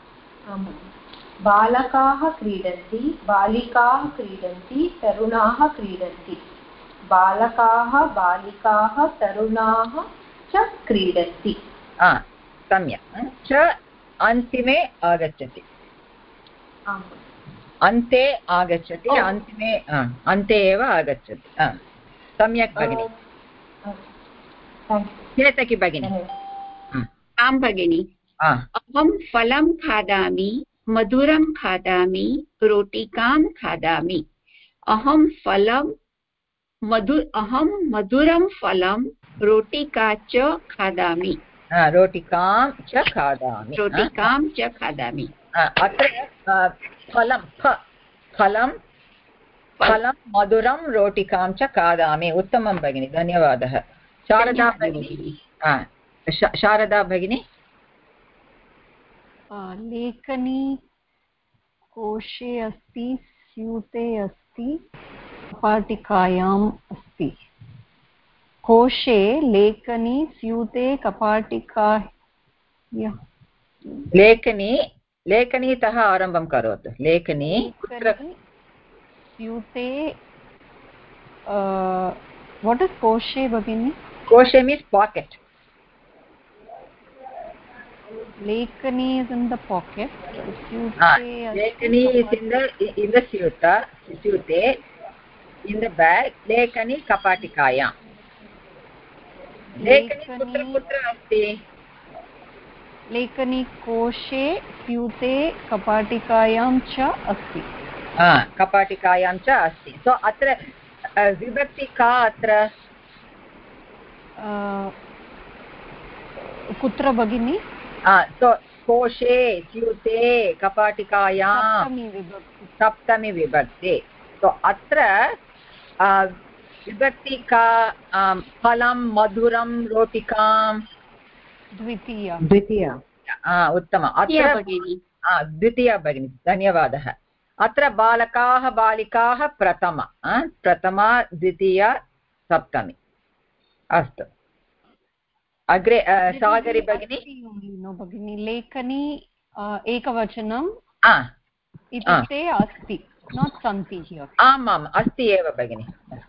बालकाः क्रीडन्ति बालिकाः क्रीडन्ति तरुणाः क्रीडन्ति बालकाः बालिकाः तरुणाः च क्रीडन्ति सम्यक् च अन्तिमे आगच्छति अन्ते आगच्छति अन्तिमे अन्ते एव आगच्छति सम्यक् भगिनि चेतकी भगिनि आं भगिनि अहं फलं खादामि मधुरं खादामि रोटिकां खादामि अहं फलं मधु अहं मधुरं फलं रोटिका च खादामि रोटिकां च खादामि रोटिकां च खादामि अत्र फलं फलं फलं मधुरं रोटिकां च खादामि उत्तमं भगिनि धन्यवादः शारदा भगिनी शारदा भगिनी लेखनी कोशे अस्ति स्यूते अस्ति कपाटिकायाम् अस्ति कोशे लेखनी स्यूते कपाटिका लेखनी लेखनीतः आरम्भं करोतु लेखनी स्यूते वाट् इस् कोशे भगिनी कोशे means pocket Lekani is in the pocket. Ah, Lekani is in the in the syuta, syute, in the bag. Lekani kapatikayam. Lekani kutra kutra asti? Lekani koshe syute kapatikayam cha asti. Ah, kapatikayam cha asti. So atra vibhakti ka atra? Kutra bagini? Ah, so koshe syute kapatikayam saptami vibhakti so atra uh, vibhakti ka um, phalam madhuram rotikam dvitiya dvitiya ah uttama atra bagini ah dvitiya bagini dhanyavadah atra balakaah balikaah pratama ah pratama dvitiya saptami astu अग्रे सागरी भगिनी no भगिनी लेखनी एकवचनं इत्युक्ते अस्ति not सन्ति here आम् आम् अस्ति एव भगिनी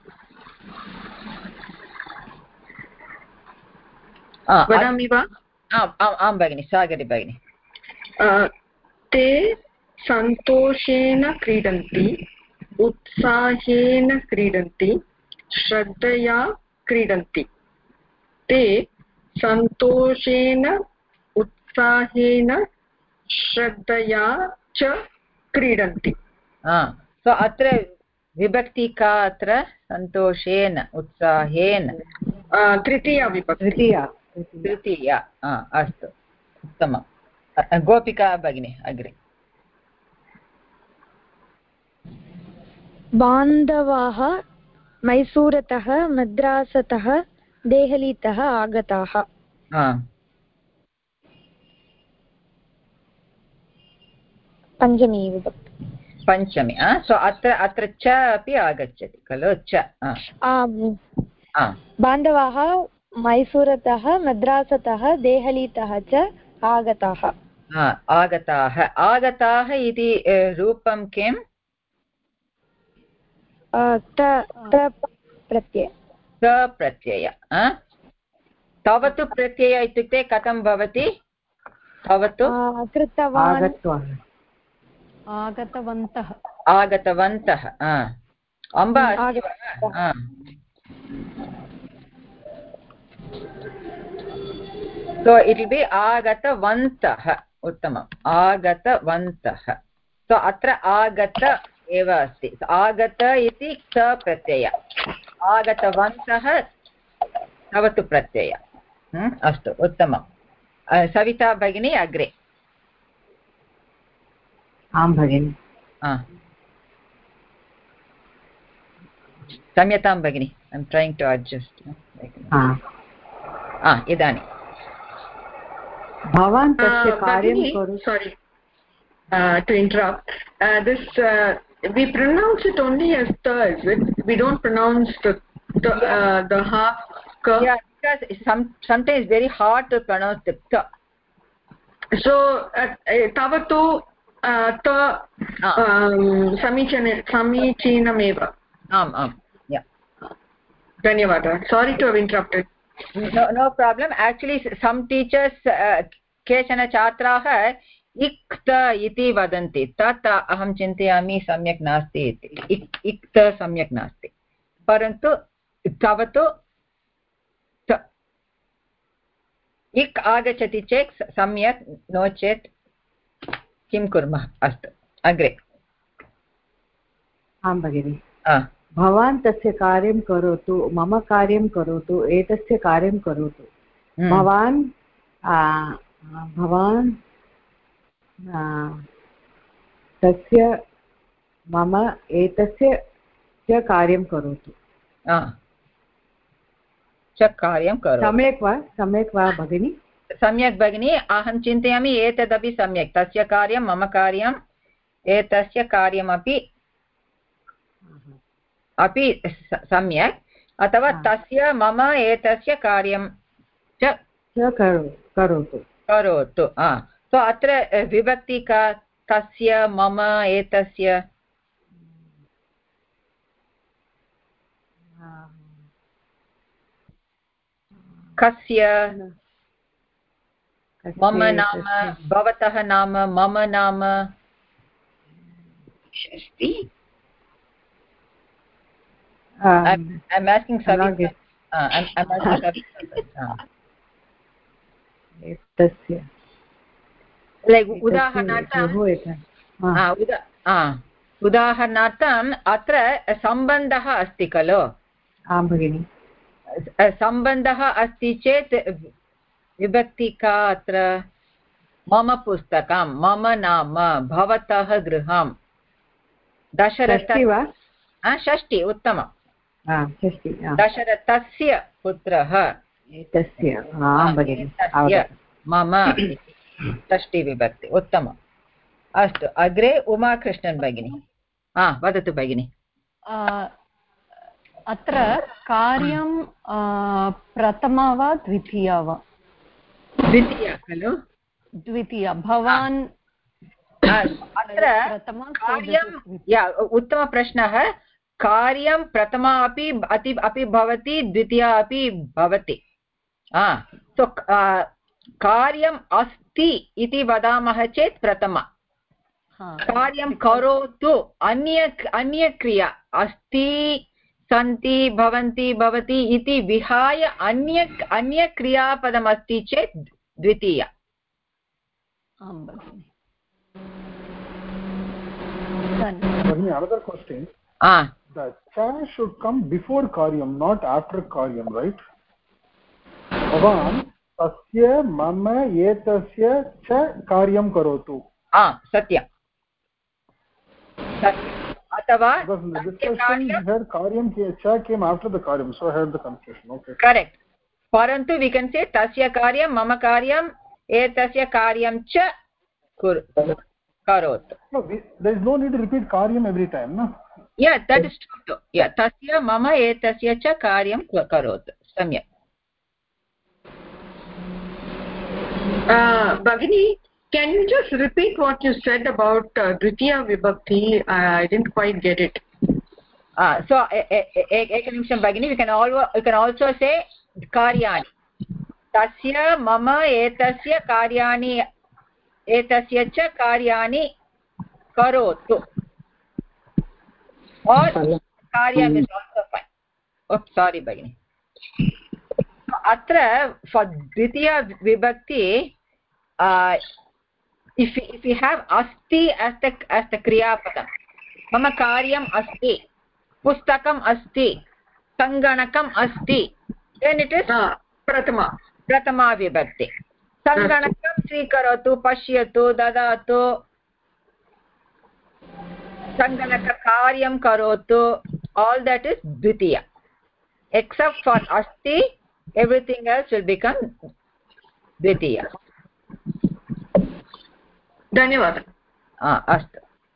वदामि वा आम् आम् भगिनी सागरी भगिनी ते सन्तोषेण क्रीडन्ति उत्साहेन क्रीडन्ति श्रद्धया क्रीडन्ति ते सन्तोषेण उत्साहेन श्रद्धया च क्रीडन्ति सो अत्र विभक्ति का अत्र सन्तोषेण उत्साहेन तृतीया विभक्ति तृतीया तृतीया अस्तु उत्तमं गोपिका भगिनी अग्रे बान्धवाः मैसूरतः मद्रासतः देहलीतः आगताः पञ्चमी विभक्ति पञ्चमी सो अत्र अत्र च अपि आगच्छति खलु च बान्धवाः मैसूरतः मद्रासतः देहलीतः च आगताः आगताः आगताः इति रूपं किम् प्रत्यय प्रत्यय तवतु प्रत्यय इत्युक्ते कथं भवति तवतु कृतवान् आगतवन्तः आगतवन्तः अम्ब so it will be आगतवन्तः उत्तमम् आगतवन्तः so अत्र आगत एव अस्ति आगत इति स प्रत्यय आगतवन्तः तवतु प्रत्यय अस्तु उत्तमं सविता भगिनी अग्रे आं भगिनि क्षम्यतां भगिनि I am trying to adjust इदानीं भवान् तस्य कार्यं करोतु sorry uh, to interrupt uh, this uh, we pronounce it only as ta is it we don't pronounce the the, uh, the half ka yeah because some sometimes very hard to pronounce the ta so uh, tavatu uh, ta um, samichinam samichinameva am am yeah dhanyawad sorry to have interrupted no no problem actually some teachers uh, केचन छात्राः इक्त इति वदन्ति तत् अहं चिन्तयामि सम्यक् नास्ति इति इक् इक्त सम्यक् नास्ति परन्तु तवतु इक् आगच्छति चेत् सम्यक् नो चेत् किं कुर्मः अस्तु अग्रे आं भगिनि भवान् तस्य कार्यं करोतु मम कार्यं करोतु एतस्य कार्यं करोतु भवान् भवान् तस्य मम एतस्य च कार्यं करोतु च कार्यं करोतु सम्यक् वा सम्यक् वा भगिनि सम्यक् भगिनि अहं चिन्तयामि एतदपि सम्यक् तस्य कार्यं मम कार्यम् एतस्य कार्यमपि अपि सम्यक् अथवा तस्य मम एतस्य कार्यं च करोतु करोतु सो अत्र विभक्ति का तस्य मम एतस्य कस्य मम नाम भवतः नाम मम नाम अस्ति I'm, I'm asking Savita. Uh, I'm, I'm asking Savita. एतस्य like उदाहरणार्थम् उदाहरणार्थम् अत्र सम्बन्धः अस्ति खलु आं भगिनि सम्बन्धः अस्ति चेत् विभक्ति का अत्र मम पुस्तकं मम नाम भवतः गृहं दशरथः वा षष्टि उत्तमम् दशरथस्य पुत्रः एतस्य आं भगिनि मम षष्टि विभक्ति उत्तमम् अस्तु अग्रे उमाकृष्णन् भगिनी हा वदतु भगिनि अत्र कार्यं प्रथमा वा द्वितीया वा द्वितीया खलु द्वितीया भवान् अत्र कार्यं उत्तमप्रश्नः कार्यं प्रथमा अपि अति अपि भवति द्वितीया अपि भवति सो कार्यम् अस्ति इति वदामः चेत् प्रथमा कार्यं करोतु अन्य अन्यक्रिया अस्ति सन्ति भवन्ति भवति इति विहाय अन्य अन्यक्रियापदम् अस्ति चेत् द्वितीया another question ah the cha should come before karyam not after karyam right bhavan तस्य मम एतस्य च कार्यं करोतु. सत्यं अथवा कार्यं च came after the karyam, so I had the confusion. Okay, correct. परन्तु we can say तस्य कार्यं मम कार्यं एतस्य कार्यं च करोतु. No, there is no need to repeat karyam every time, no? Yeah, that is true. Yeah, tasya mama etasya cha karyam karotu. Samyak. Uh, Bhagini, can you just repeat what you said about uh, Dvitiya Vibhakti? I didn't quite get it. Ah, so ekanimsham Bhagini, we can also you can also say karyani. Tasya mama etasya karyani etasya cha karyani karotu. Or karyam is also fine. Oh, sorry Bhagini. So atra for dvitiya vibhakti, uh, if if we have asti as the as the kriya padam, mama karyam asti, pustakam asti, sanganakam asti, then it is uh, prathama prathama vibhakti. Sanganakam svikaratu, pashyatu, dadatu, sanganaka karyam karotu, all that is dvitiya. Except for asti, everything else will become dvitiya. Dhanyawad. Ah, astu.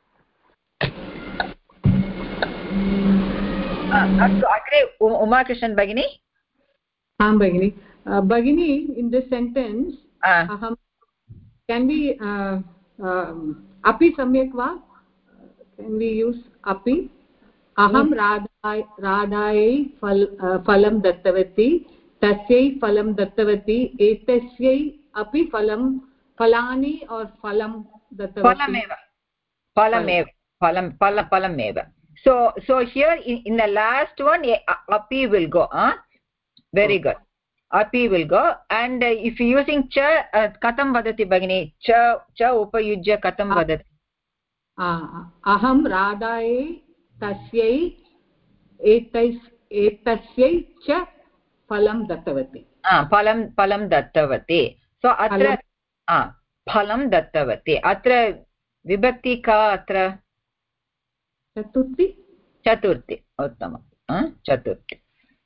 Astu, agre Uma Krishnan Bhagini. Am Bhagini. Uh, Bhagini, in this sentence, uh. aham, can we uh, um, api samyak va? Can we use api? Aham radhai radhai fal, uh, phalam dattavati, tasyai phalam dattavati, etasyai api phalam phalani or phalam dattavati. Phalameva. Phalameva. Phalam phalam phalameva. So so here in, in the last one api will go. Huh? Very good. Api will go, and uh, if you using cha, uh, katam vadati Bhagini, cha cha upayujya katam ah. vadati. Ah, aham radhai tasyai etais etasyai cha phalam dattavati. Ah, phalam phalam dattavati. So atra ah phalam dattavati. Atra vibhakti ka atra chaturthi. Chaturthi. Uttama. Ah, chaturthi.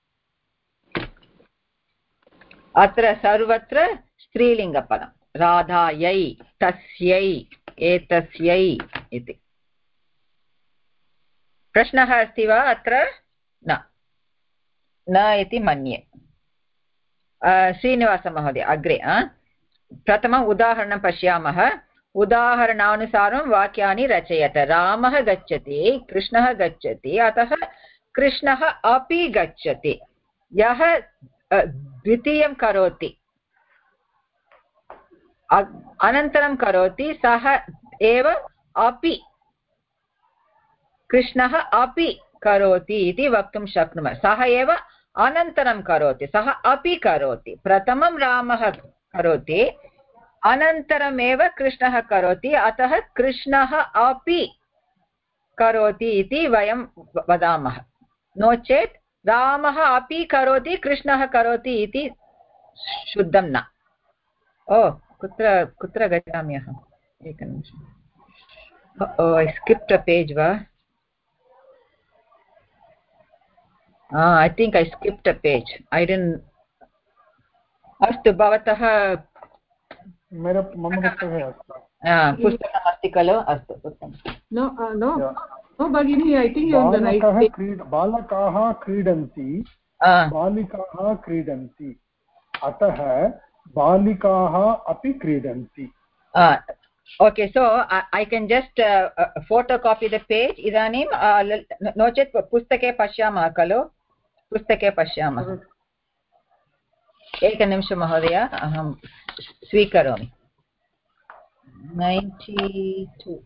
अत्र सर्वत्र स्त्रीलिङ्गपदं राधायै तस्यै एतस्यै इति. प्रश्नः अस्ति वा अत्र? न न इति मन्ये. श्रीनिवासमहोदय अग्रे. प्रथमम् उदाहरणं पश्यामः. उदाहरणानुसारं वाक्यानि रचयत. रामः गच्छति, कृष्णः गच्छति, अतः कृष्णः अपि गच्छति. यः द्वितीयं करोति अनन्तरं करोति सः एव अपि कृष्णः अपि करोति इति वक्तुं शक्नुमः. सः एव अनन्तरं करोति, सः अपि करोति. प्रथमं रामः करोति, अनन्तरमेव कृष्णः करोति, अतः कृष्णः अपि करोति इति वयं वदामः. नो चेत् रामः अपि करोति कृष्णः करोति इति शुद्धं न. ओ कुत्र कुत्र गच्छामि अहम्? एकनिमिषम्. ओ ऐ स्किप्ड अ पेज् वा? I think I skipped a page. I didn't. अस्तु, भवतः पुस्तकम् अस्ति खलु? अस्तु, उत्तमम्. No, Bhagini, I think you're on the right page. बालकाः क्रीडन्ति, बालिकाः क्रीडन्ति, अतः बालिकाः अपि क्रीडन्ति. Okay, so I, I can just uh, uh, photocopy the page. इदानीं uh, नो चेत् पुस्तके पश्यामः खलु? पुस्तके पश्यामः. एकनिमिषं महोदय, अहं स्वीकरोमि. नैन्टि टु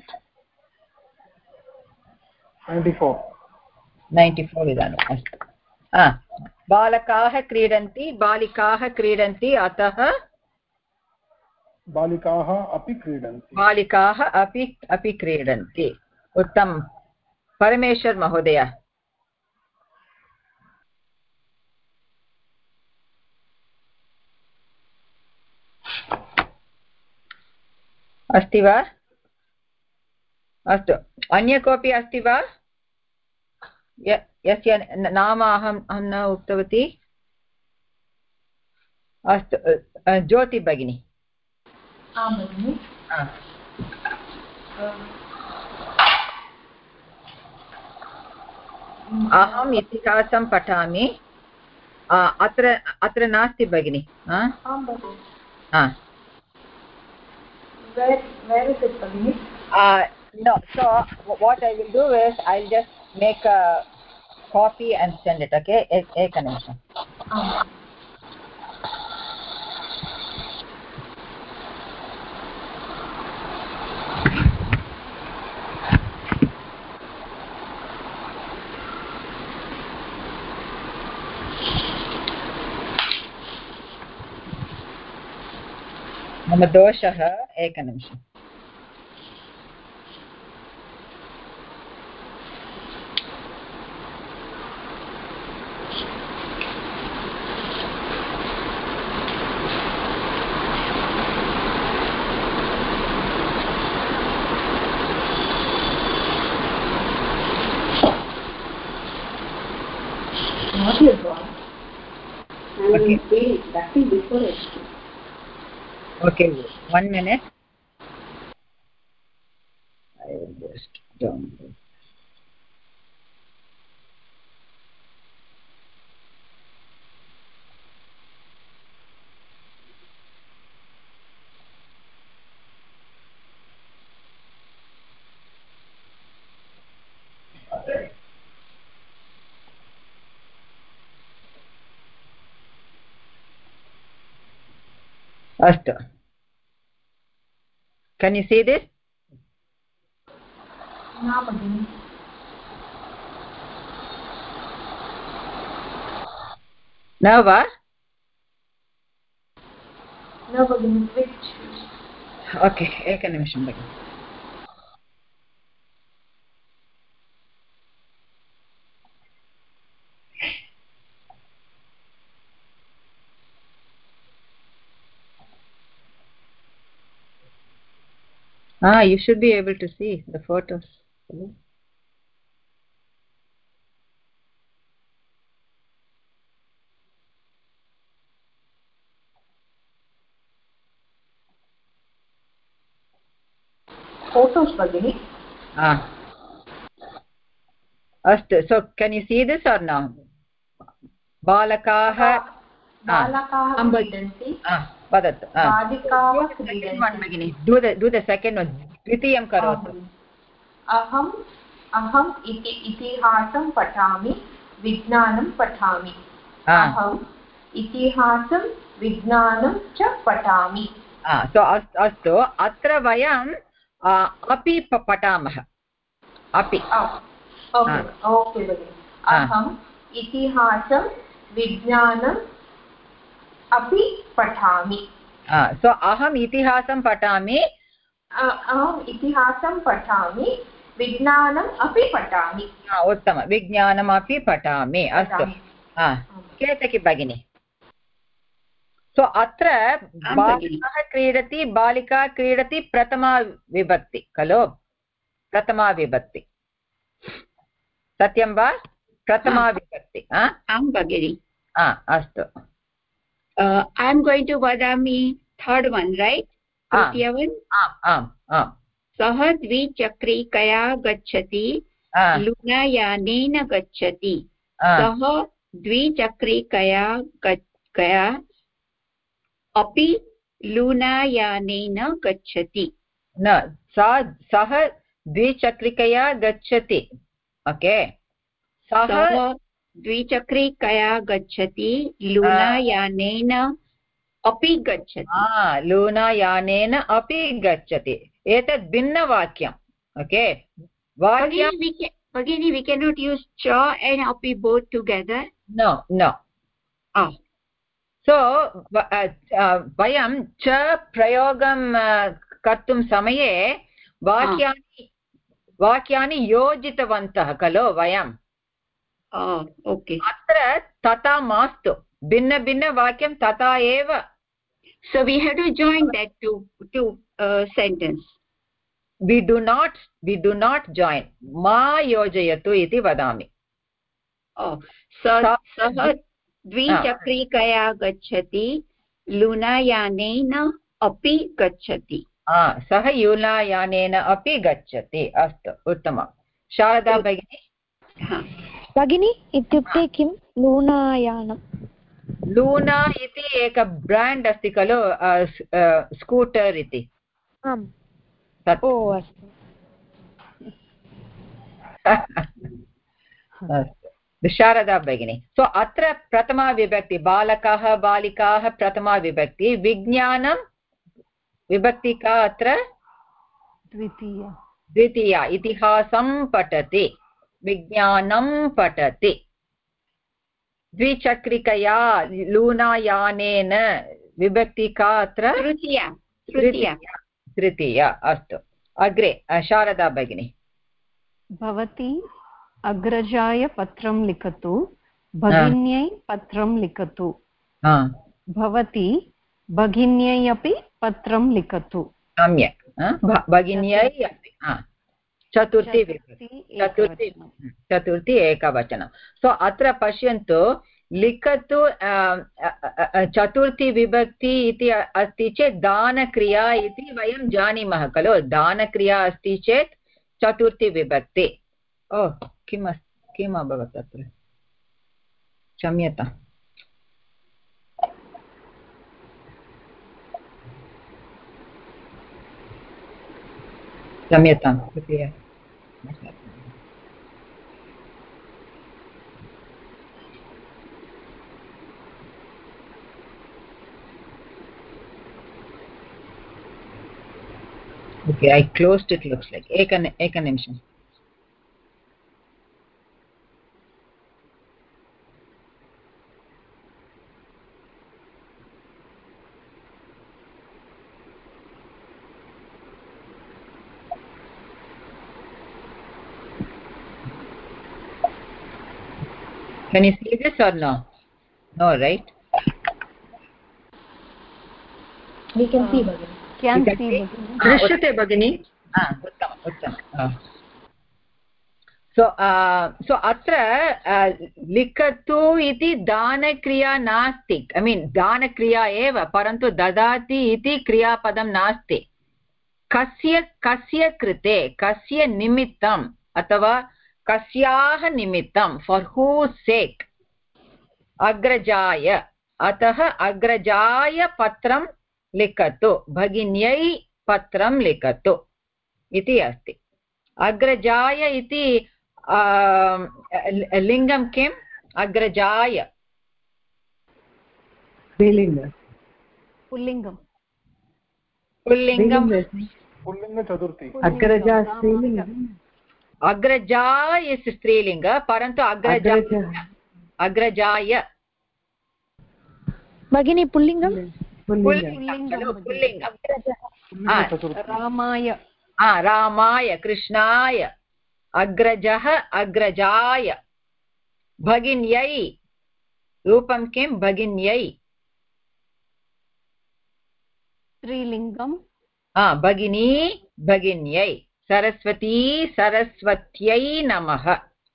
ninety-four ninety-four इदानीम्. अस्तु. बालकाः क्रीडन्ति, बालिकाः क्रीडन्ति, अतः बालिकाः अपि क्रीडन्ति. बालिकाः अपि अपि क्रीडन्ति. उत्तमं. परमेश्वर महोदय. अस्ति वा? अस्तु, अन्य कोऽपि अस्ति वा यस्य नाम अहम् अहं न उक्तवती? अस्तु, ज्योति भगिनी। आम् भगिनि। अहम् इतिहासं पठामि। अत्र अत्र नास्ति भगिनि। आम् भगिनि। No, so what I will do is I'll just make a copy and send it. Okay, एक निमिषम्. मम दोषः एकनिमिषम्. Okay, one minute. I will just download. Astu. Can you see this? No, Bhagini. Now what? No, Bhagini. Which? Okay, एक निमिषं भगिनि. Ah, you should be able to see the photos. Photos, Bhagini. Ah. Astu. So, can you see this or no? Balakaah. Balakaah क्रीडन्ति. Ah. वदतु. बालिकाः क्रीडन्ति. Do the do the second one. द्वितीयं करोतु. अहम् अहम् इति इतिहासं पठामि, विज्ञानं पठामि. अहम् इतिहासं विज्ञानं च पठामि. So अस्तु, अत्र वयं अपि पठामः. अपि. ओके ओके भगिनि. अहम् इतिहासं विज्ञानं अपि पठामि. सो अहम् इतिहासं पठामि. अहम् इतिहासं पठामि, विज्ञानम् अपि पठामि. उत्तमं, विज्ञानम् अपि पठामि. अस्तु, केतकी भगिनी. सो अत्र बालिका क्रीडति, बालिका क्रीडति प्रथमा विभक्ति खलु? प्रथमा विभक्ति सत्यं वा? प्रथमा विभक्ति. आं भगिनि. अस्तु. Uh, I am going to vadami third one, right? Tritiya one. Aam, aam, aam. Sah dvichakrikaya gacchati, lunayanena gacchati. Sah dvichakrikaya gacchati, api lunayanena gacchati. No, sah sah dvichakrikaya gacchati. Okay. Sah द्विचक्रिकया गच्छति, लूनायानेन अपि गच्छति. लूनायानेन अपि गच्छति. एतत् भिन्नवाक्यम्. Okay, वाक्यं भगिनी, we cannot use cha and api both together. No, no. Ah. So वयं च प्रयोगं कर्तुं समये वाक्यानि वाक्यानि योजितवन्तः खलु वयं. Oh, okay. अत्र तथा मास्तु. भिन्न भिन्न वाक्यं तथा एव. So we have to join that to to uh, sentence. We do not we do not join. Ma yojayatu iti vadami. Oh, sah द्विचक्रिकया गच्छति, लुनायानेन अपि गच्छति. ah सः यूलायानेन अपि गच्छति. अस्तु, उत्तमं. शारदा भगिनी. भगिनी इत्युक्ते किं? लूनायानं. लूना इति एक ब्राण्ड् अस्ति खलु, स्कूटर् इति. आम्. ओ अस्तु. अस्तु, शारदा भगिनी. सो अत्र प्रथमा विभक्ति, बालकाः बालिकाः प्रथमा विभक्ति. विज्ञानं विभक्ति का अत्र? द्वितीया. द्वितीया. इतिहासं पठति, विज्ञानं पठति. द्विचक्रिकया लूनायानेन विभक्ति का अत्र? तृतीया. तृतीया. तृतीया. अस्तु, अग्रे शारदा भगिनी. भवती अग्रजाय पत्रं लिखतु, भगिन्यै पत्रं लिखतु. भवती भगिन्यै अपि पत्रं लिखतु. सम्यक्. भगिन्यै अपि. चतुर्थी चतुर्थी चतुर्थी एकवचनं. सो अत्र पश्यन्तु, लिखतु चतुर्थी विभक्ति इति अस्ति चेत् दानक्रिया इति वयं जानीमः खलु. दानक्रिया अस्ति चेत् चतुर्थी विभक्ति. ओ किम् किम् अभवत् अत्र? क्षम्यताम्. क्षम्यतां कृपया. Okay, I closed it, looks like. Eka eka nimisham. Can you see this or no? No, right? We can see, Bhagini. Can see, Bhagini. Drishyate, Bhagini. Ah, uttama, uttama. So, uh, so atra uh, likatu iti danakriya nasti. I mean, danakriya eva, parantu dadati iti kriya padam nasti. Kasya kasya krite, kasya nimittam, atava kasyaah nimittam, for whose sake? Agrajaya, atah agrajaya patram likatu, bhaginyai patram likatu iti asti. Agrajaya iti uh, lingam kim? Agrajaya. Pullinga. Pullingam. Pullingam. Pullinga chaturthi. Agraja strilinga. Agraja is strilinga, parantu agrajaya. Agrajaya. Bhagini pullingam. Pullingam. Pullingam. Ramaya. Ah, Ramaya, Krishnaya. Agrajah, Agrajaya. Bhaginyai. Rupam kim? Bhaginyai. Strilingam. Ah, Bhagini, Bhaginyai. Saraswati, Saraswatyai namaha.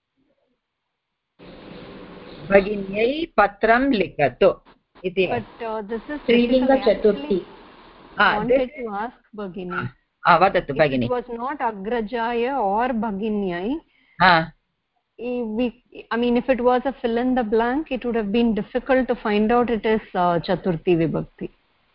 Bhaginyai patram likatu. But uh, this is Strilinga chaturthi. I wanted to ask Bhagini. Ah, vadatu Bhagini. If it was not Agrajaya or Bhaginyai, ah. we, I mean, if it was a fill in the blank, it would have been difficult to find out it is uh, Chaturthi Vibhakti.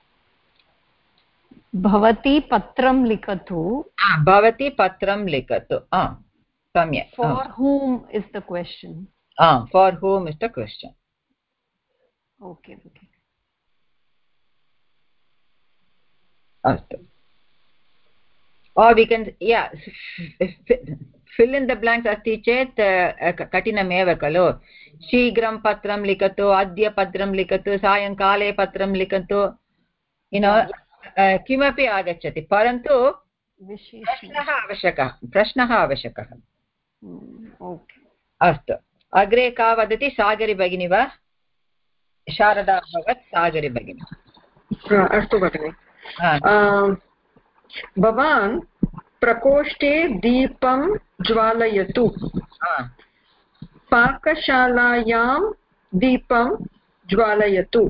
Bhavati patram likatu. Ah, Bhavati patram likatu. Ah, samyak. For ah. whom is the question? Ah, for whom is the question? Okay, okay. Astu. Or we can, yeah, fill in the blanks asti chet katinameva khalo. Shigram patram likatu, adya patram likatu, sayankale patram likatu. You know, kimapi agacchati. Parantu prashnaha avashakah. Prashnaha avashakah. Okay. Astu. Agre ka vadati Sagari Bhagini va? Sharada bhavat Sagari Bhagini. Astu Bhagini. भवान् प्रकोष्ठे दीपं ज्वालयतु पाकशालायां दीपं ज्वालयतु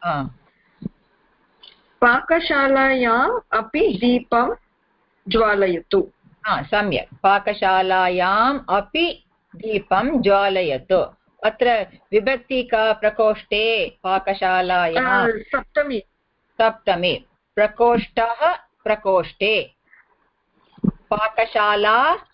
पाकशालायाम् अपि दीपं ज्वालयतु सम्यक् पाकशालायाम् अपि दीपं ज्वालयतु अत्र विभक्ति का प्रकोष्ठे पाकशालायां सप्तमी सप्तमी प्रकोष्ठः प्रकोष्ठे पाकशाला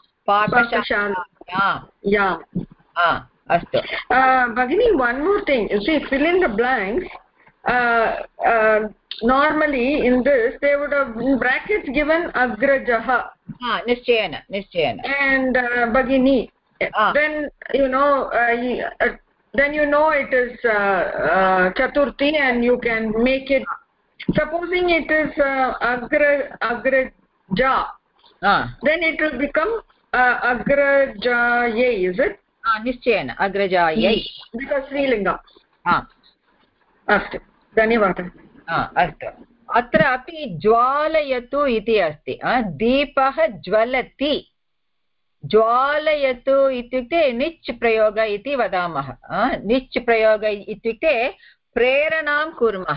पाकशालायाम् अस्तु भगिनी one more thing you see fill in the blanks uh, uh, normally in this they would have in brackets given agrajah ha nischayena nischayena and uh, bhagini ah. then you know uh, uh, then you know it is uh, uh, chaturthi and you can make it supposing it is uh, agra agraja ah. then it will become uh, agrajaye is it ah nischayena agrajayai because strilinga ah अस्तु धन्यवादः अस्तु अत्र अपि ज्वालयतु इति अस्ति दीपः ज्वलति ज्वालयतु इत्युक्ते निच् प्रयोग इति वदामः निच् प्रयोग इत्युक्ते प्रेरणां कुर्मः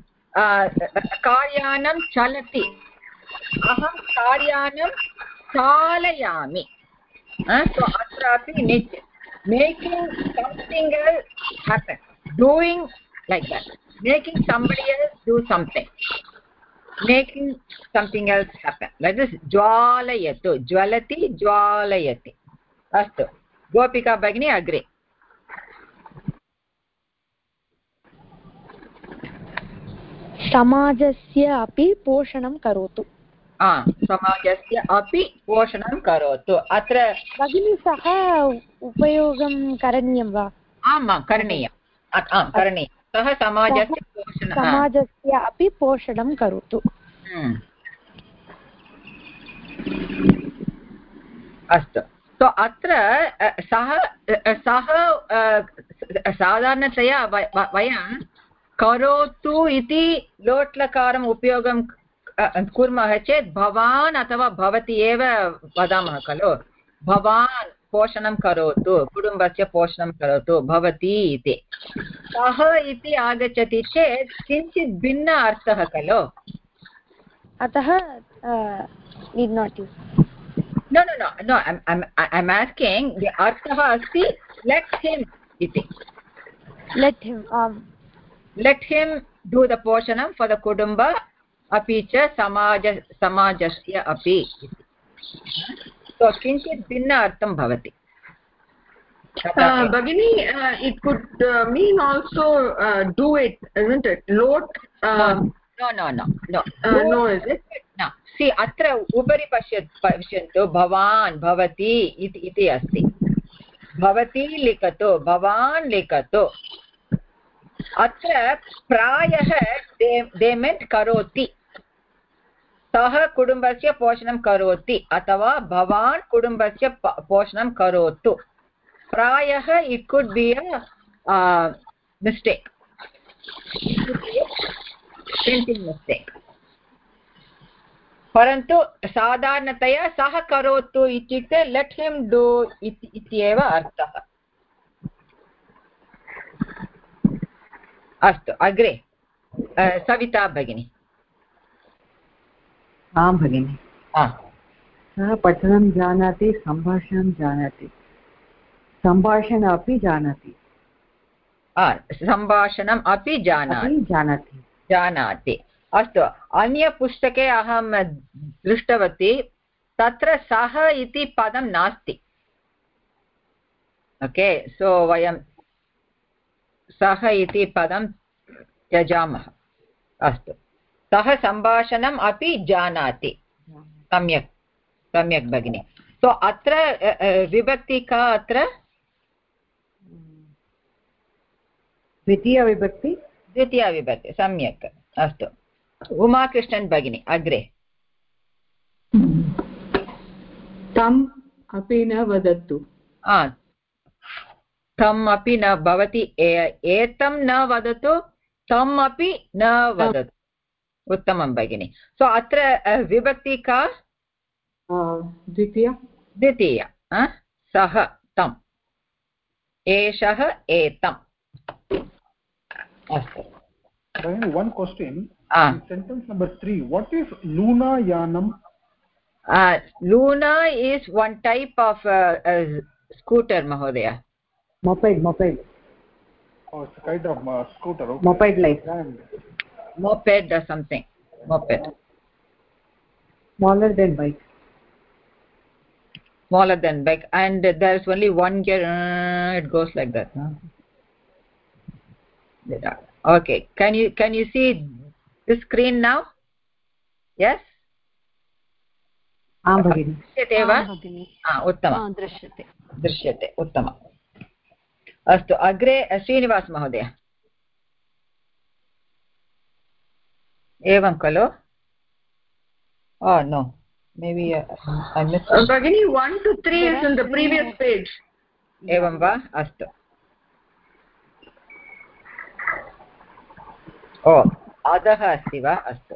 कार्यानं चलति अहं कार्यानं चालयामि अत्रापि निच् making something else happen doing like that making somebody else do something making something else happen that is jwalayatu jwalati jwalayati astu gopika bagini agre समाजस्य अपि पोषणं करोतु आ समाजस्य अपि पोषणं करोतु अत्र भगिनी सह उपयोगं करणीयं वा आमां करणीयम् आं करणीयं सः समाजस्य पोषणं समाजस्य अपि पोषणं करोतु अस्तु तो अत्र सः सः साधारणतया वयं करोतु इति लोट्लकारम् उपयोगं कुर्मः चेत् भवान् अथवा भवती एव वदामः खलु भवान् पोषणं करोतु कुटुम्बस्य पोषणं करोतु भवती इति सः इति आगच्छति चेत् किञ्चित् भिन्न अर्थः खलु अतः need not use no no no no i'm i'm i'm asking the अर्थः अस्ति let him iti let him um let him do the poshanam for the kudumba api cha samaj samajasya api so kinchit binna artham bhavati uh, bagini uh, it could uh, mean also uh, do it isn't it lot uh, no no no no uh, no is it no see atra upari pashyat pashyantu bhavan bhavati iti iti asti bhavati likatu bhavan likatu अत्र प्रायः they meant करोति सः कुटुम्बस्य पोषणं करोति अथवा भवान् कुटुम्बस्य पोषणं करोतु प्रायः it could be a uh, mistake printing mistake परन्तु साधारणतया सः करोतु इत्युक्ते let him do इति एव अर्थः अस्तु अग्रे सविता भगिनी आं भगिनि सः पठनं जानाति सम्भाषणं जानाति सम्भाषणम् अपि जानाति सम्भाषणम् अपि जानाति जानाति जानाति अस्तु अन्यपुस्तके अहं दृष्टवती तत्र सः इति पदं नास्ति ओके सो वयं सः इति पदं त्यजामः अस्तु सः सम्भाषणम् अपि जानाति सम्यक् सम्यक् भगिनि सो अत्र विभक्ति का अत्र द्वितीयविभक्ति द्वितीयविभक्ति सम्यक् अस्तु उमाकृष्णन् भगिनी अग्रे तम् अपि न वदतु तम् अपि न भवति एतं न वदतु तम् अपि न वदतु उत्तमं भगिनि सो अत्र विभक्ति का द्वितीया द्वितीया सः तम् एषः एतम् अस्तु one question ah. in sentence number three what is luna yanam uh, luna is one type of uh, uh, scooter mahodaya moped moped oh it's a kind of uh, scooter okay. moped like moped or something moped smaller than bike smaller than bike and there's only one gear uh, it goes like that huh? Okay, can you can you see the screen now? Yes. आं भगिनि दृश्यते वा? उत्तमं दृश्यते दृश्यते उत्तमम् अस्तु अग्रे श्रीनिवास महोदय एवं खलु oh no maybe uh, I missed uh, Bhagini one to three is in the previous page एवं वा अस्तु ओ अधः अस्ति वा अस्तु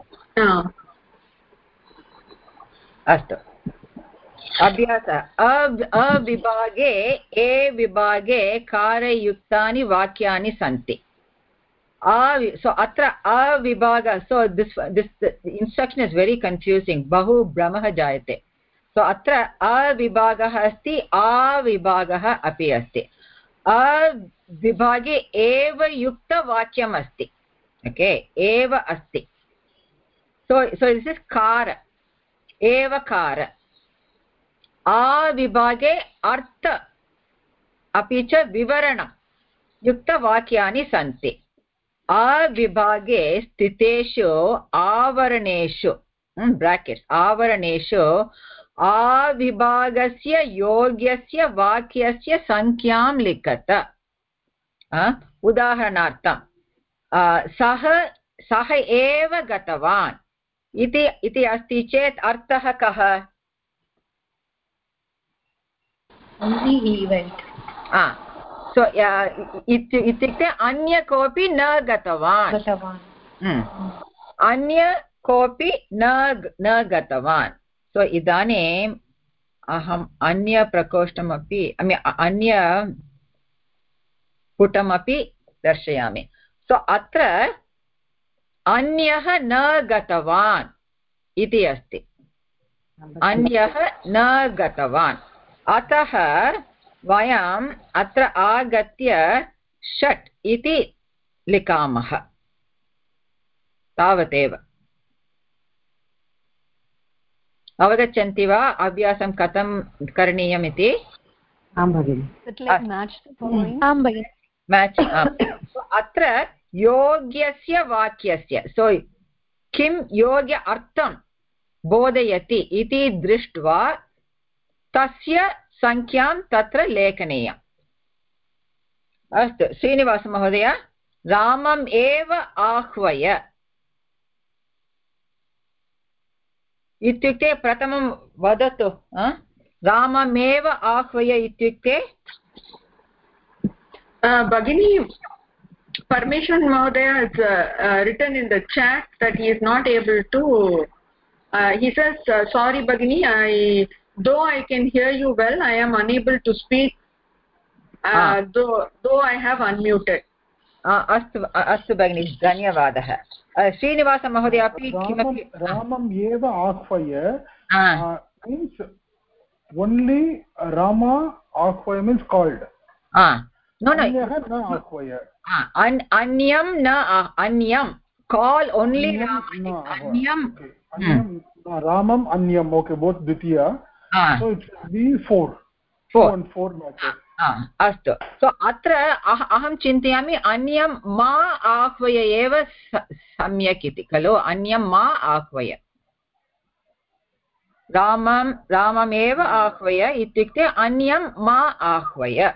अस्तु अभ्यासः अविभागे ए विभागे कारयुक्तानि वाक्यानि सन्ति so अत्र अविभाग so this this instruction is very confusing बहु भ्रमः जायते so अत्र अविभागः अस्ति अविभागः अपि अस्ति अविभागे एव युक्तवाक्यम् अस्ति okay एव अस्ति so so this is कार एव कार अविभागे अर्थ अपि च विवरणं युक्तवाक्यानि सन्ति अविभागे स्थितेषु आवरणेषु ब्राकेट्स् आवरणेषु अविभागस्य योग्यस्य वाक्यस्य संख्यां लिखत उदाहरणार्थं सः सः एव गतवान् इति इति अस्ति चेत् अर्थः कः only he went ah so इत्युक्ते अन्य कोऽपि न गतवान् गतवान् अन्य कोऽपि न न गतवान् so इदानीम् अहम् अन्य प्रकोष्ठमपि अन्य पुटमपि दर्शयामि so अत्र अन्यः न गतवान् इति अस्ति अन्यः न गतवान् अतः वयम् अत्र आगत्य षट् इति लिखामः तावदेव अवगच्छन्ति वा अभ्यासं कथं करणीयम् इति आं भगिनि आं भगिनि मैच अत्र योग्यस्य वाक्यस्य सो किं योग्य अर्थं बोधयति इति दृष्ट्वा तस्य संख्यां तत्र लेखनीयम् अस्तु श्रीनिवास महोदय रामम् एव आह्वय इत्युक्ते प्रथमं वदतु राममेव आह्वय इत्युक्ते भगिनी Parmeshwan Mahodaya has uh, uh, written in the chat that he is not able to uh, he says uh, sorry Bhagini I though I can hear you well I am unable to speak uh, ah. though though I have unmuted अस्तु अस्तु भगिनि धन्यवादः श्रीनिवास महोदय अपि किमपि रामम् एव आह्वय means only Rama आह्वय means called no no अन्यं न अन्यं call only अन्यं Ramam anyam okay both ditiya so it should be four four and four matches अस्तु so अत्र अहं चिन्तयामि अन्यं मा आह्वय एव सम्यक् इति खलु अन्यं मा आह्वय रामं राममेव आह्वय इत्युक्ते अन्यं मा आह्वय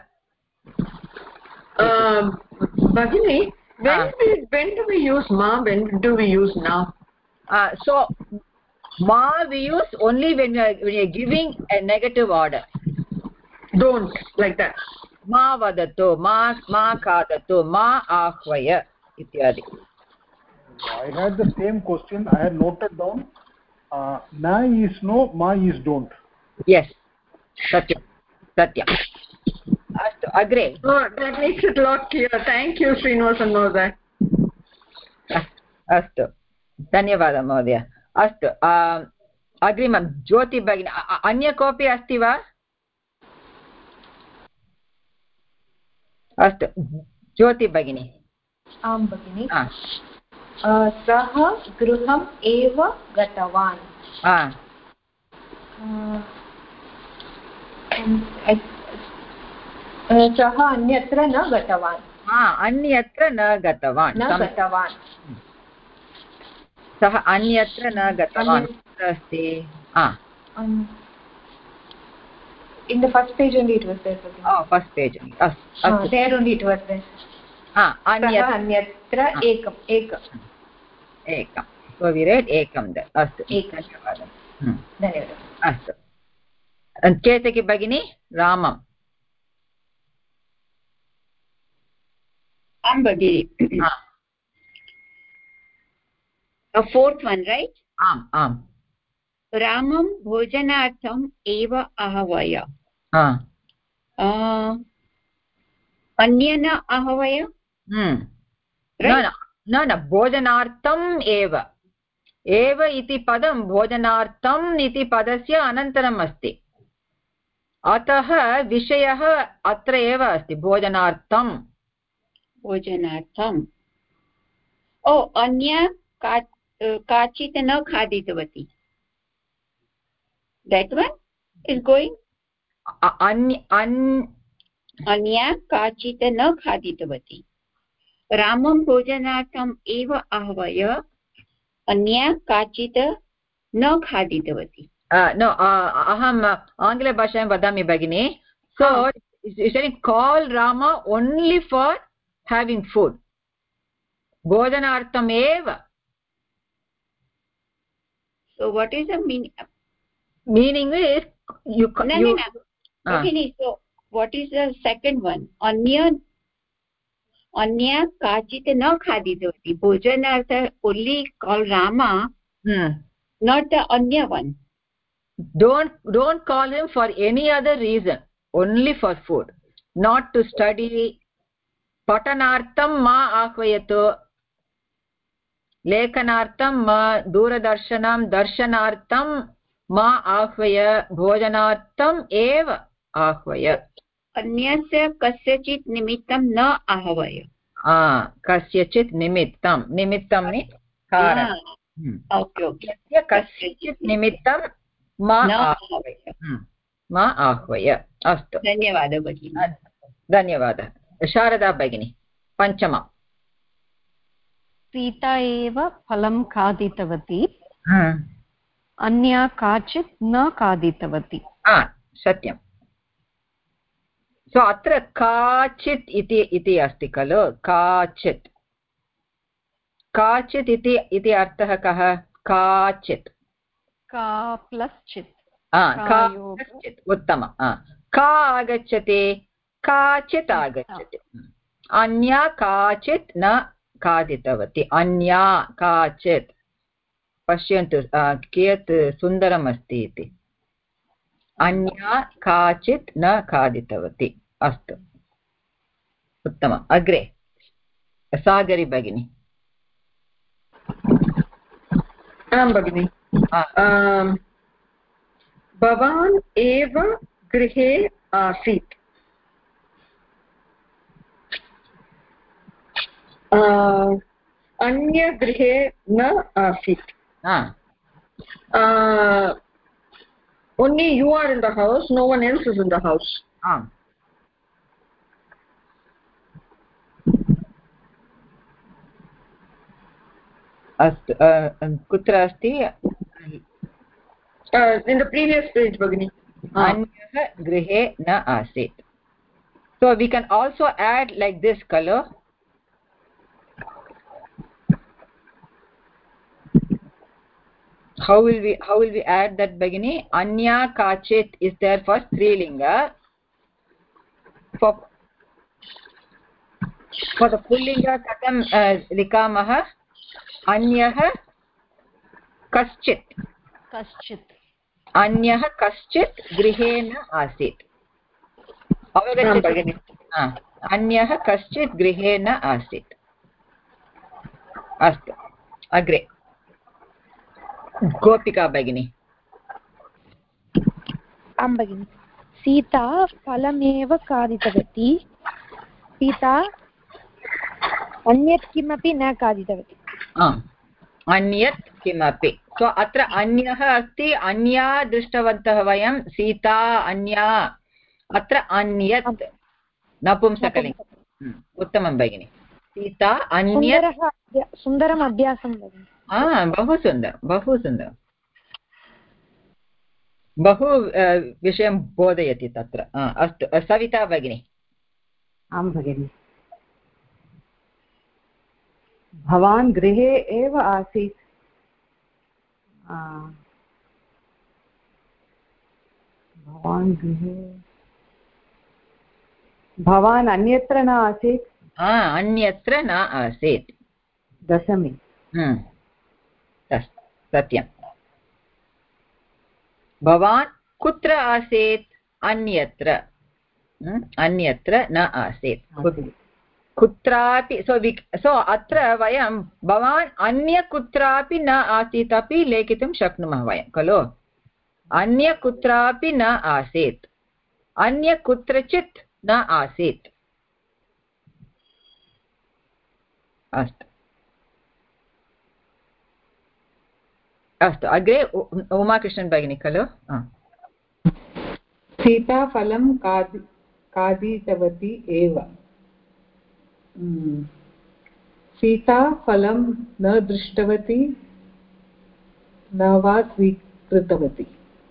Bhagini, when uh, we, when do we use ma? When do we use na? Uh, so ma we use only when you are, when you are giving a negative order. Don't like that. Ma vadatu, ma ma kadatu, ma ahvaya ityadi. I had the same question. I had noted down. Uh, na is no, ma is don't. Yes. Satyam. Satyam. Astu. Agre. Oh, that makes it a lot clearer. Thank you, Srinivasan Mahoday. Astu. धन्यवादः महोदय. अस्तु, अग्रिमं ज्योति भगिनी. अन्य कोऽपि अस्ति वा? अस्तु, ज्योति भगिनी. आं भगिनि. सः गृहम् एव गतवान्. सः अन्यत्र न गतवान्. अन्यत्र न गतवान्. न गतवान्. सः अन्यत्र न गतवान्. अस्ति. In the first page only it was there. Oh, first page only. Astu. There only it was there. Ah, anyatra anyatra ekam ekam ekam. So we read ekam there. Astu. Ekam. Hmm. Dhanyavadah. Astu. And Ketaki Bhagini, Ramam. Am Bhagini. A fourth one, right? Am, am. Ramam bhojanartham eva ahavaya. Ah. Uh, Anyana ahavaya? Hmm. Right? No, no, no. Bhojanartham eva. Eva iti padam bhojanartham iti padasya anantaram asti. Atah vishayah atra eva asti. Bhojanartham. Bhojanartham. Oh, anya kachit na khaditavati. That one is going? Anya Anya kachit na khaditavati. Ramam bhojanartham eva ahvaya. Anya kachit na khaditavati. No, aham Angla bhashayam vadami bhagini. So, you saying call Rama only for having food. Bhojanartham eva. So, what is the meaning? Meaning is you. No, you no, no. Okay, so what is the second one? Anya, anya kachit na khaditavati. Bhojanartha only call Rama, hmm. not the anya one. Don't don't call him for any other reason. Only for food, not to study. Patanartham ma ahvayatu. Lekanartham ma duradarshanam darshanartham ma ahvaya bhojanartham eva ahvaya. Anyasya kasyachit nimittam na ahvaya. Ah, kasyachit nimittam. Nimittam ni karanam. Hmm. Okay, okay. Kasyachit nimittam ma ahvaya. Hmm. Ma ahvaya. Astu. Dhanyavadah bhagini. Dhanyavadah. Sharada bhagini. Panchama. Sita एव फलं खादितवती. Hmm. अन्या काचित् न खादितवती. Ah, satyam. So atra kachit iti iti asti khalo. Kachit. Kachit iti iti arthah kah? Kachit. Ka plus chit. Ah, ka plus chit. Uttama. Ah. Ka agacchati. Kachit agacchati. Anya kachit na खादितवती. अन्या काचित्. पश्यन्तु कियत् सुन्दरम् अस्ति इति. अन्या काचित् न खादितवती. अस्तु, उत्तमम्. अग्रे सागरी भगिनी. आं भगिनि. भवान् एव गृहे आसीत्. Uh, anya grihe na asit. Ah. Uh, only you are in the house, no one else is in the house. Ah. Astu. Kutra asti? Uh, in the previous page, Bhagini. Anyah grihe na asit. So we can also add like this color. How will we how will we add that Bhagini? Anya kachit is there for strilinga. For for the pullinga katam uh, likamaha? अन्यः कश्चित् कश्चित् अन्यः कश्चित् गृहे न आसीत् अवगच्छति अन्यः कश्चित् गृहे न आसीत् अस्तु अग्रे गोपिका भगिनी आं भगिनि सीता फलमेव खादितवती सीता अन्यत् किमपि न खादितवती अन्यत् किमपि सो अत्र अन्यः अस्ति अन्या दृष्टवन्तः वयं सीता अन्या अत्र अन्यत् नपुंसकलिङ्गम् उत्तमं भगिनि सीता अन्यत् सुन्दरम् अभ्यासं भगिनि बहु सुन्दरं बहु सुन्दरं बहु विषयं बोधयति तत्र अस्तु सविता भगिनी आं भगिनि भवान् गृहे एव आसीत् भवान् गृहे भवान् अन्यत्र न आसीत् अन्यत्र न आसीत् दशमी सत्यं भवान् कुत्र आसीत् अन्यत्र अन्यत्र न आसीत् कुत्रापि सो सो अत्र वयं भवान् अन्य कुत्रापि न आसीत् अपि लेखितुं शक्नुमः वयं खलु अन्य कुत्रापि न आसीत् अन्य कुत्रचित् न आसीत् अस्तु अस्तु अग्रे उमाकृष्णन् भगिनी खलु सीता फलं खादि खादितवती एव सीता फलं न दृष्टवती न वा स्वीकृतवती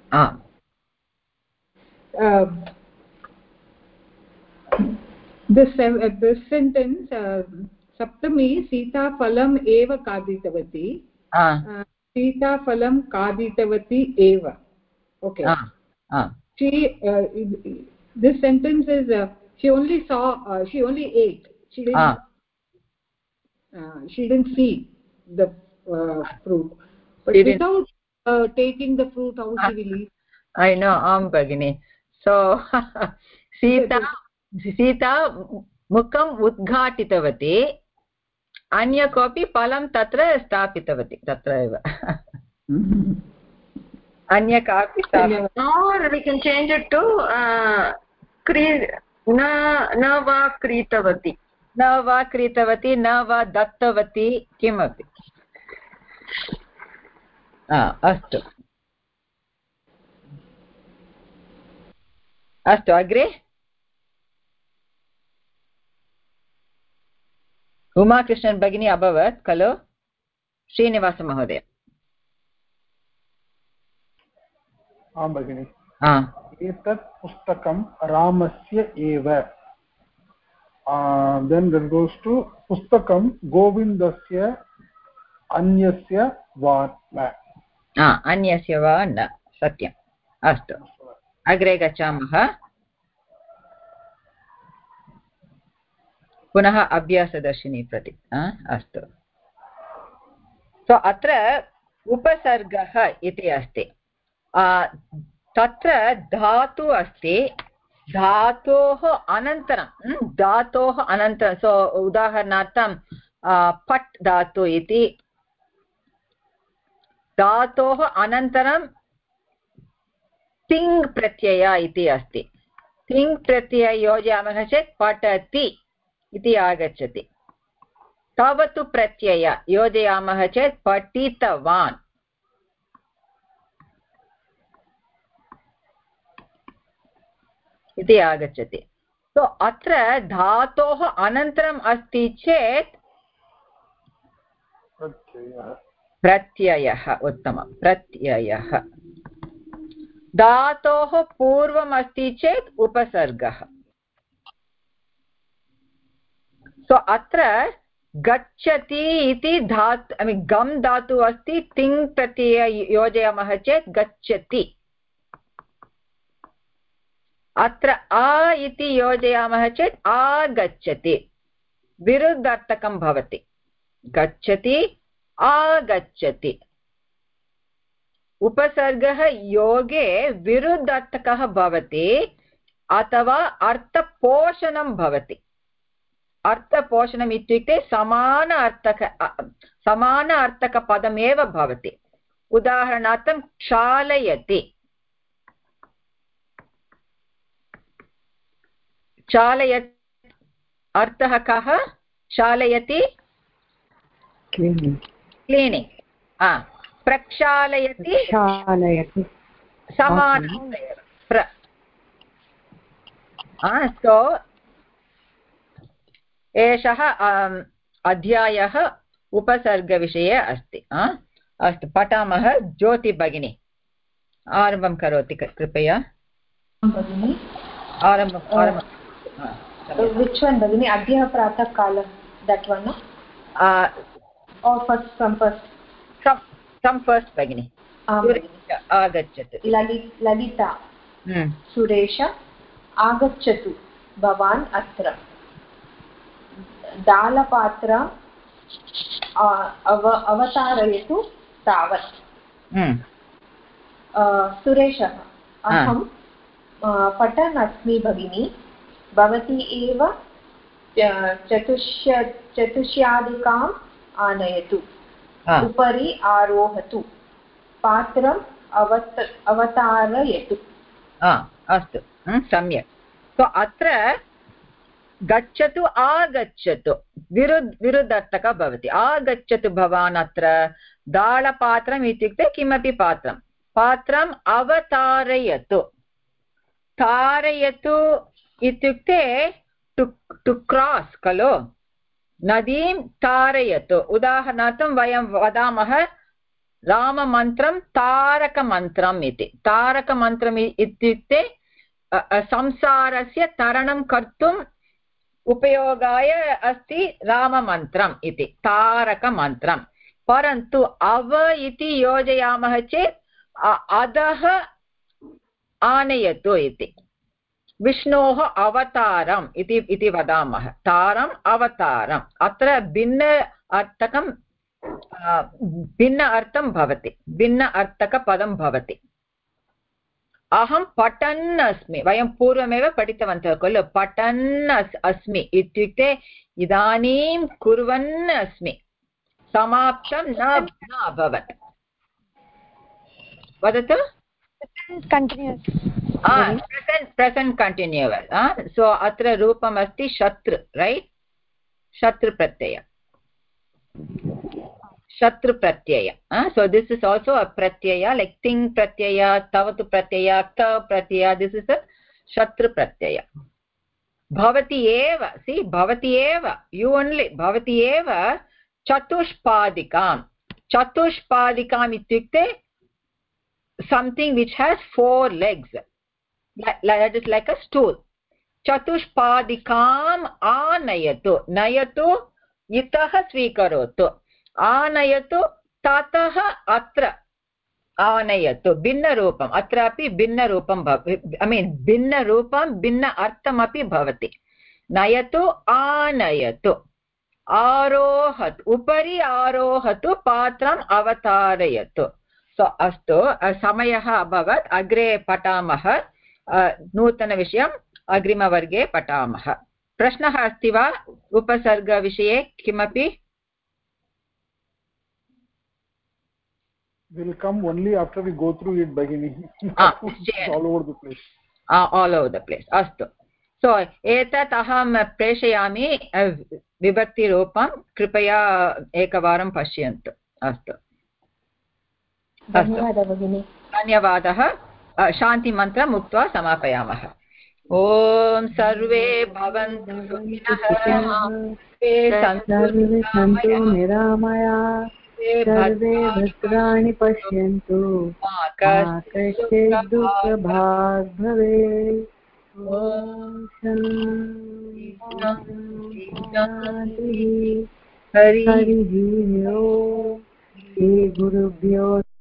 this uh, this sentence uh, saptami sita phalam eva kaditavati uh, sita phalam kaditavati eva okay ah. Ah. she uh, this sentence is uh, she only saw uh, she only ate she didn't ah. uh, she didn't see the uh, fruit but she without uh, taking the fruit how ah. she will eat I know am bagini so sita Sita मुखम् उद्घाटितवती अन्य कोऽपि फलं तत्र स्थापितवती तत्र एव अन्य कापि or we can change it to uh, क्री न न वा क्रीतवती न वा क्रीतवती न वा दत्तवती किमपि अस्तु अस्तु अग्रे उमाकृष्णन् भगिनी अभवत् खलु श्रीनिवासमहोदय आं भगिनि एतत् पुस्तकं रामस्य एव देन् दट् गोस् टु पुस्तकं गोविन्दस्य अन्यस्य वा न अन्यस्य वा न सत्यम् अस्तु अग्रे गच्छामः पुनः अभ्यासदर्शिनी प्रति अस्तु सो अत्र उपसर्गः इति अस्ति तत्र धातु अस्ति धातोः अनन्तरं धातोः अनन्तरं सो उदाहरणार्थं पट् धातु इति धातोः अनन्तरं तिङ् प्रत्यय इति अस्ति तिङ् प्रत्यय योजयामः चेत् पठति इति आगच्छति तावत् प्रत्यय योजयामः चेत् पठितवान् इति आगच्छति तो अत्र धातोः अनन्तरम् अस्ति चेत् प्रत्ययः उत्तमं प्रत्ययः धातोः पूर्वम् अस्ति चेत् उपसर्गः सो अत्र गच्छति इति धातु ऐ मीन् गम् धातु अस्ति तिङ् प्रत्यय योजयामः चेत् गच्छति अत्र आ इति योजयामः चेत् आगच्छति विरुद्धार्थकं भवति गच्छति आगच्छति उपसर्गः योगे विरुद्धर्थकः भवति अथवा अर्थपोषणं भवति अर्थपोषणम् इत्युक्ते समान अर्थक समान अर्थकपदमेव भवति उदाहरणार्थं चालयति चालयति अर्थः कः चालयति क्लीनिंग् प्रक्षालयति समानं प्र सो एषः अध्यायः उपसर्गविषये अस्ति अस्तु पठामः ज्योति भगिनी आरम्भं करोति कृपया भगिनी आरम्भम् आरम्भं which one भगिनी अद्य प्रातःकालं that one no uh or first from first from from first भगिनी आगच्छतु ललिता सुरेश आगच्छतु भवान् अत्र दालपात्र अव अवतारयतु तावत् सुरेशः अहं पठन् अस्मि भगिनी भवती एव चतुष्य चतुष्यादिकाम् आनयतु उपरि आरोहतु पात्रम् अवत अवतारयतु अस्तु सम्यक् सो अत्र गच्छतु आगच्छतु विरुद्ध विरुद्धर्थकः भवति आगच्छतु भवान् अत्र दालपात्रम् इत्युक्ते किमपि पात्रं पात्रम् अवतारयतु तारयतु इत्युक्ते टु टु क्रास् खलु नदीं तारयतु उदाहरणार्थं वयं वदामः राममन्त्रं तारकमन्त्रम् इति तारकमन्त्रम् इत्युक्ते संसारस्य तरणं कर्तुम् उपयोगाय अस्ति राममन्त्रम् इति तारकमन्त्रं परन्तु अव इति योजयामः चेत् अधः आनयतु इति विष्णोः अवतारम् इति इति वदामः तारम् अवतारम् अत्र भिन्न अर्थकं भिन्न अर्थं भवति भिन्न अर्थकपदं भवति अहं पठन् अस्मि वयं पूर्वमेव पठितवन्तः खलु पठन् अस्मि इत्युक्ते इदानीं कुर्वन् अस्मि समाप्तं न अभवत् वदतु प्रेसेण्ट् कण्टिन्यूस् सो अत्र रूपम् अस्ति शत्रु रैट् शत्रुप्रत्यय शत्रु प्रत्यय so this is also a pratyaya like ting pratyaya tavatu pratyaya ta pratyaya this is a shatru pratyaya bhavati eva see bhavati eva you only bhavati eva chatushpadikam chatushpadikam ityukte something which has four legs like, that is like a stool chatushpadikam anayatu nayatu itah swikarotu आनयतु ततः अत्र आनयतु भिन्नरूपम् अत्रापि भिन्नरूपं I mean भिन्नरूपं भिन्न अर्थमपि भवति नयतु आनयतु आरोहतु उपरि आरोहतु पात्रम् अवतारयतु सो अस्तु समयः अभवत् अग्रे पठामः नूतनविषयम् अग्रिमवर्गे पठामः प्रश्नः अस्ति वा उपसर्गविषये किमपि will come only after we go through it bagini ah, all over the place ah, all over the place astu so etat aham preshayami vibhakti roopam kripaya ekavaram pashyantu astu धन्यवादः भगिनी धन्यवादः शान्ति मन्त्रम् उक्त्वा समापयामः ॐ सर्वे भवन्तु सुखिनः सर्वे सन्तु निरामयाः सर्वे भद्राणि पश्यन्तु मा कश्चित् दुःखभाग् भवेत् ॐ शान्तिः हरिः ओम् श्री गुरुभ्यो